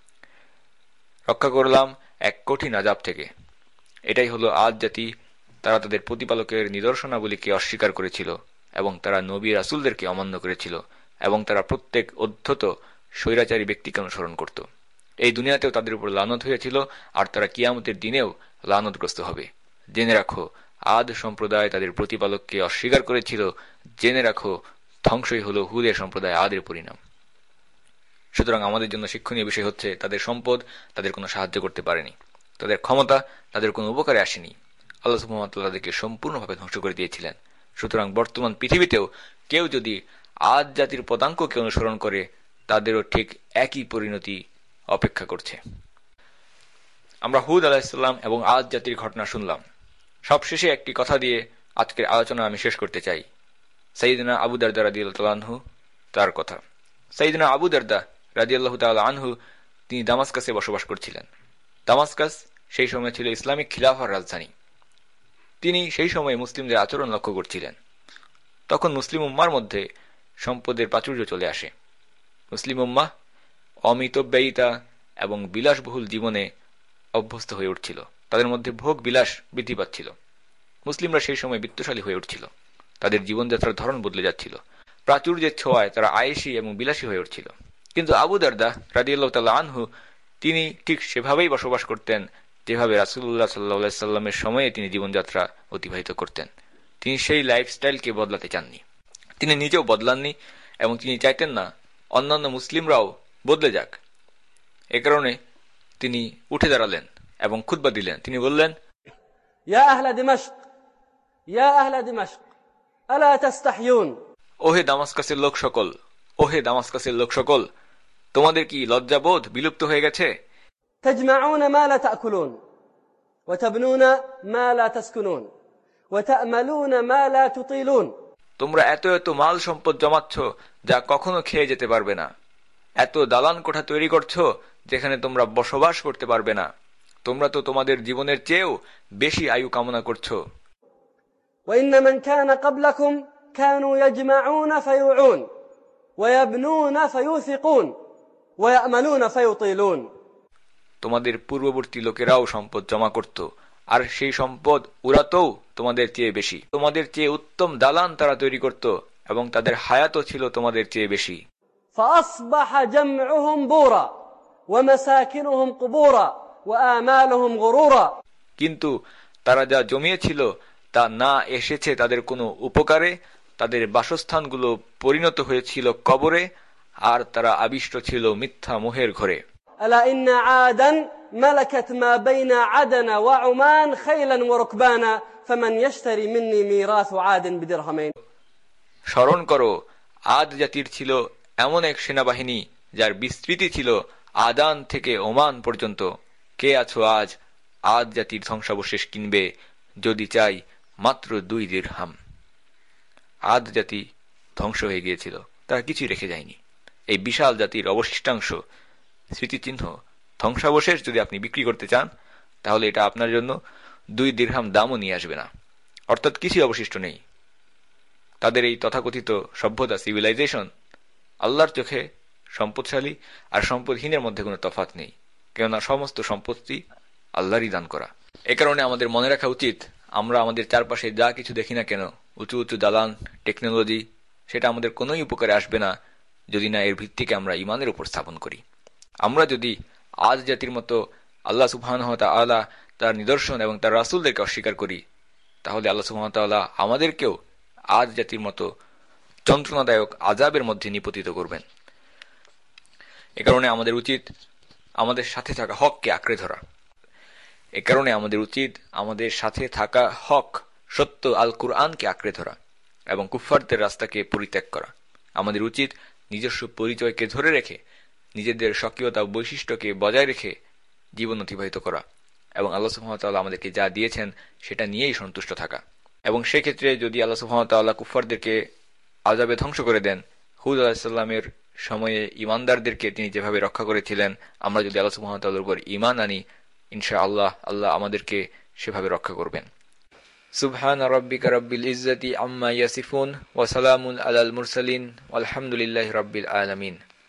করলাম এক কঠিন আযাব থেকে। এটাই হলো আদ জাতি। তারা তাদের প্রতিপালকের নিদর্শনাবলীকে অস্বীকার করেছিল, এবং তারা নবী রাসূলদেরকে অমান্য করেছিল, এবং তারা প্রত্যেক অধ্যত স্বৈরাচারী ব্যক্তিকে অনুসরণ করত। এই দুনিয়াতেও তাদের উপর লানত হয়েছিল, আর তারা কিয়ামতের দিনেও লানতগ্রস্ত হবে। জেনে রাখো আদ সম্প্রদায় তাদের প্রতিপালককে অস্বীকার করেছিল, জেনে রাখো ধ্বংসই হলো হুদের সম্প্রদায়, আদের পরিণাম। সুতরাং আমাদের জন্য শিক্ষণীয় বিষয় হচ্ছে, তাদের সম্পদ তাদের কোনো সাহায্য করতে পারেনি, তাদের ক্ষমতা তাদের কোনো উপকারে আসেনি। আল্লাহ সুবহানাহু ওয়া তাআলা তাদেরকে সম্পূর্ণভাবে ধ্বংস করে দিয়েছিলেন। সুতরাং বর্তমান পৃথিবীতেও কেউ যদি আদ জাতির পদাঙ্ককে অনুসরণ করে, তাদেরও ঠিক একই পরিণতি অপেক্ষা করছে। আমরা হুদ আলাইহিস সালাম এবং আদ জাতির ঘটনা শুনলাম। সবশেষে একটি কথা দিয়ে আজকের আলোচনা আমি শেষ করতে চাই। সাইয়্যিদনা আবু দারদা রাদিয়াল্লাহু তাআলা আনহু, তার কথা। সাইয়্যিদনা আবু দারদা রাদিয়াল্লাহু তাআলা আনহু, তিনি দামাস্কাসে বসবাস করছিলেন। দামাস্কাস সেই সময় ছিল ইসলামিক খিলাফার রাজধানী। তিনি সেই সময় মুসলিমদের আচরণ লক্ষ্য করছিলেন। তখন মুসলিম উম্মার মধ্যে সম্পদের প্রাচুর্য চলে আসে। মুসলিম উম্মাহ অমিতব্যয়িতা এবং বিলাসবহুল জীবনে অভ্যস্ত হয়ে উঠছিল। তাদের মধ্যে ভোগ বিলাস বৃদ্ধি পাচ্ছিল। মুসলিমরা সেই সময় বিত্তশালী হয়ে উঠছিল। তাদের জীবনযাত্রার ধরন বদলে যাচ্ছিল। প্রাচুর্যের ছোঁয়ায় তারা আয়েশী এবং বিলাসী হয়ে উঠছিল। কিন্তু আবু দারদা রাদিয়াল্লাহু তাআলা আনহু, তিনি ঠিক সেভাবেই বসবাস করতেন যেভাবে রাসূলুল্লাহ সাল্লাল্লাহু আলাইহি সাল্লামের সময়ে তিনি জীবনযাত্রা অতিবাহিত করতেন। তিনি সেই লাইফস্টাইলকে বদলাতে চাননি, তিনি নিজেও বদলাননি, এবং তিনি চাইতেন না অন্যান্য মুসলিমরাও বদলে যাক। এ কারণে তিনি উঠে দাঁড়ালেন এবং খুতবা দিলেন। তিনি বললেন, ইয়া আহলা দিমাশক, ইয়া আহলা দিমাশক, আলা তাস্তাহিয়ুন, ওহে দামাস্কাসের লোক সকল, ওহে দামাস্কাসের লোক সকল, তোমাদের কি লজ্জাবোধ বিলুপ্ত হয়ে গেছে? تجمعون ما لا تأكلون وتبنون ما لا تسكنون وتأملون ما لا تطيلون। তোমরা এত এত মাল সম্পদ জমাচ্ছ যা কখনো খেয়ে যেতে পারবে না, এত দালান কোঠা তৈরি করছো যেখানে তোমরা বসবাস করতে পারবে না। তোমরা তো তোমাদের জীবনের চেয়েও বেশি আয়ু কামনা করছো। وإن من كان قبلكم كانوا يجمعون فيوعون ويبنون فيوثقون ويأملون فيطيلون। তোমাদের পূর্ববর্তী লোকেরাও সম্পদ জমা করত, আর সেই সম্পদ উড়াতেও তোমাদের চেয়ে বেশি। তোমাদের চেয়ে উত্তম দালান তারা তৈরি করত এবং তাদের হায়াতও ছিল তোমাদের চেয়ে বেশি। فأصبح جمعهم بورا ومساكنهم قبورا وآمالهم غرورا। কিন্তু তারা যা জমিয়েছিল তা না এসেছে তাদের কোনো উপকারে, তাদের বাসস্থানগুলো পরিণত হয়েছিল কবরে, আর তারা আবিষ্ট ছিল মিথ্যা মোহের ঘরে। ألا إن عادا ملكت ما بين عدن وعمان خيلا وركبانا فمن يشتري مني ميراث عاد بدرهمين। স্মরণ করো, আদ জাতির ছিল এমন এক সেনাবাহিনী যার বিস্তৃতি ছিল আদান থেকে ওমান পর্যন্ত। কে আছো আজ আদ জাতির ধ্বংসাবশেষ কিনবে, যদি চাই মাত্র 2 দিরহাম। আদ জাতি ধ্বংস হয়ে গিয়েছিল, তারা কিছুই রেখে যায়নি। এই বিশাল জাতির অবশিষ্টাংশ, স্মৃতিচিহ্ন, ধ্বংসাবশেষ যদি আপনি বিক্রি করতে চান, তাহলে এটা আপনার জন্য 2 দিরহাম দামও নিয়ে আসবে না, অর্থাৎ কিছুই অবশিষ্ট নেই। তাদের এই তথাকথিত সভ্যতা, সিভিলাইজেশন, আল্লাহর চোখে সম্পদশালী আর সম্পদহীনের মধ্যে কোনো তফাৎ নেই, কেননা সমস্ত সম্পত্তি আল্লাহরই দান করা। এ কারণে আমাদের মনে রাখা উচিত, আমরা আমাদের চারপাশে যা কিছু দেখি না কেন, উঁচু উঁচু দালান, টেকনোলজি, সেটা আমাদের কোনোই উপকারে আসবে না যদি না এর ভিত্তিকে আমরা ঈমানের উপর স্থাপন করি। আমরা যদি আজ জাতির মতো আল্লাহ সুবহানাহু ওয়া তাআলা তার নিদর্শন এবং তার রাসূলদেরকে অস্বীকার করি, তাহলে আল্লাহ সুবহানাহু ওয়া তাআলা আমাদেরকেও আজ জাতির মতো যন্ত্রণাদায়ক আযাবের মধ্যে নিপতিত করবেন। এ কারণে আমাদের উচিত আমাদের সাথে থাকা হককে আঁকড়ে ধরা। এ কারণে আমাদের উচিত আমাদের সাথে থাকা হক, সত্য আল কুরআনকে আঁকড়ে ধরা এবং কুফফারদের রাস্তাকে পরিত্যাগ করা। আমাদের উচিত নিজস্ব পরিচয়কে ধরে রেখে, নিজেদের স্বকীয়তা ও বৈশিষ্ট্যকে বজায় রেখে জীবন অতিবাহিত করা এবং আল্লাহ সুবহানাহু ওয়া তাআলা আমাদেরকে যা দিয়েছেন সেটা নিয়েই সন্তুষ্ট থাকা। এবং সেক্ষেত্রে যদি আল্লাহ সুবহানাহু ওয়া তাআলা কুফফারদেরকে আযাবে ধ্বংস করে দেন, হুদ আলাইহিস সালামের সময়ে ঈমানদারদেরকে তিনি যেভাবে রক্ষা করেছিলেন, আমরা যদি আল্লাহ সুবহানাহু ওয়া তাআলার উপর ঈমান আনি, ইনশাআল্লাহ আল্লাহ আমাদেরকে সেভাবে রক্ষা করবেন। সুবহানা রাব্বিকা রাব্বিল ইজ্জাতি আম্মা ইয়াসিফুন ওয়া সালামুন আলাল মুরসালিন ওয়ালহামদুলিল্লাহি রাব্বিল আলামিন।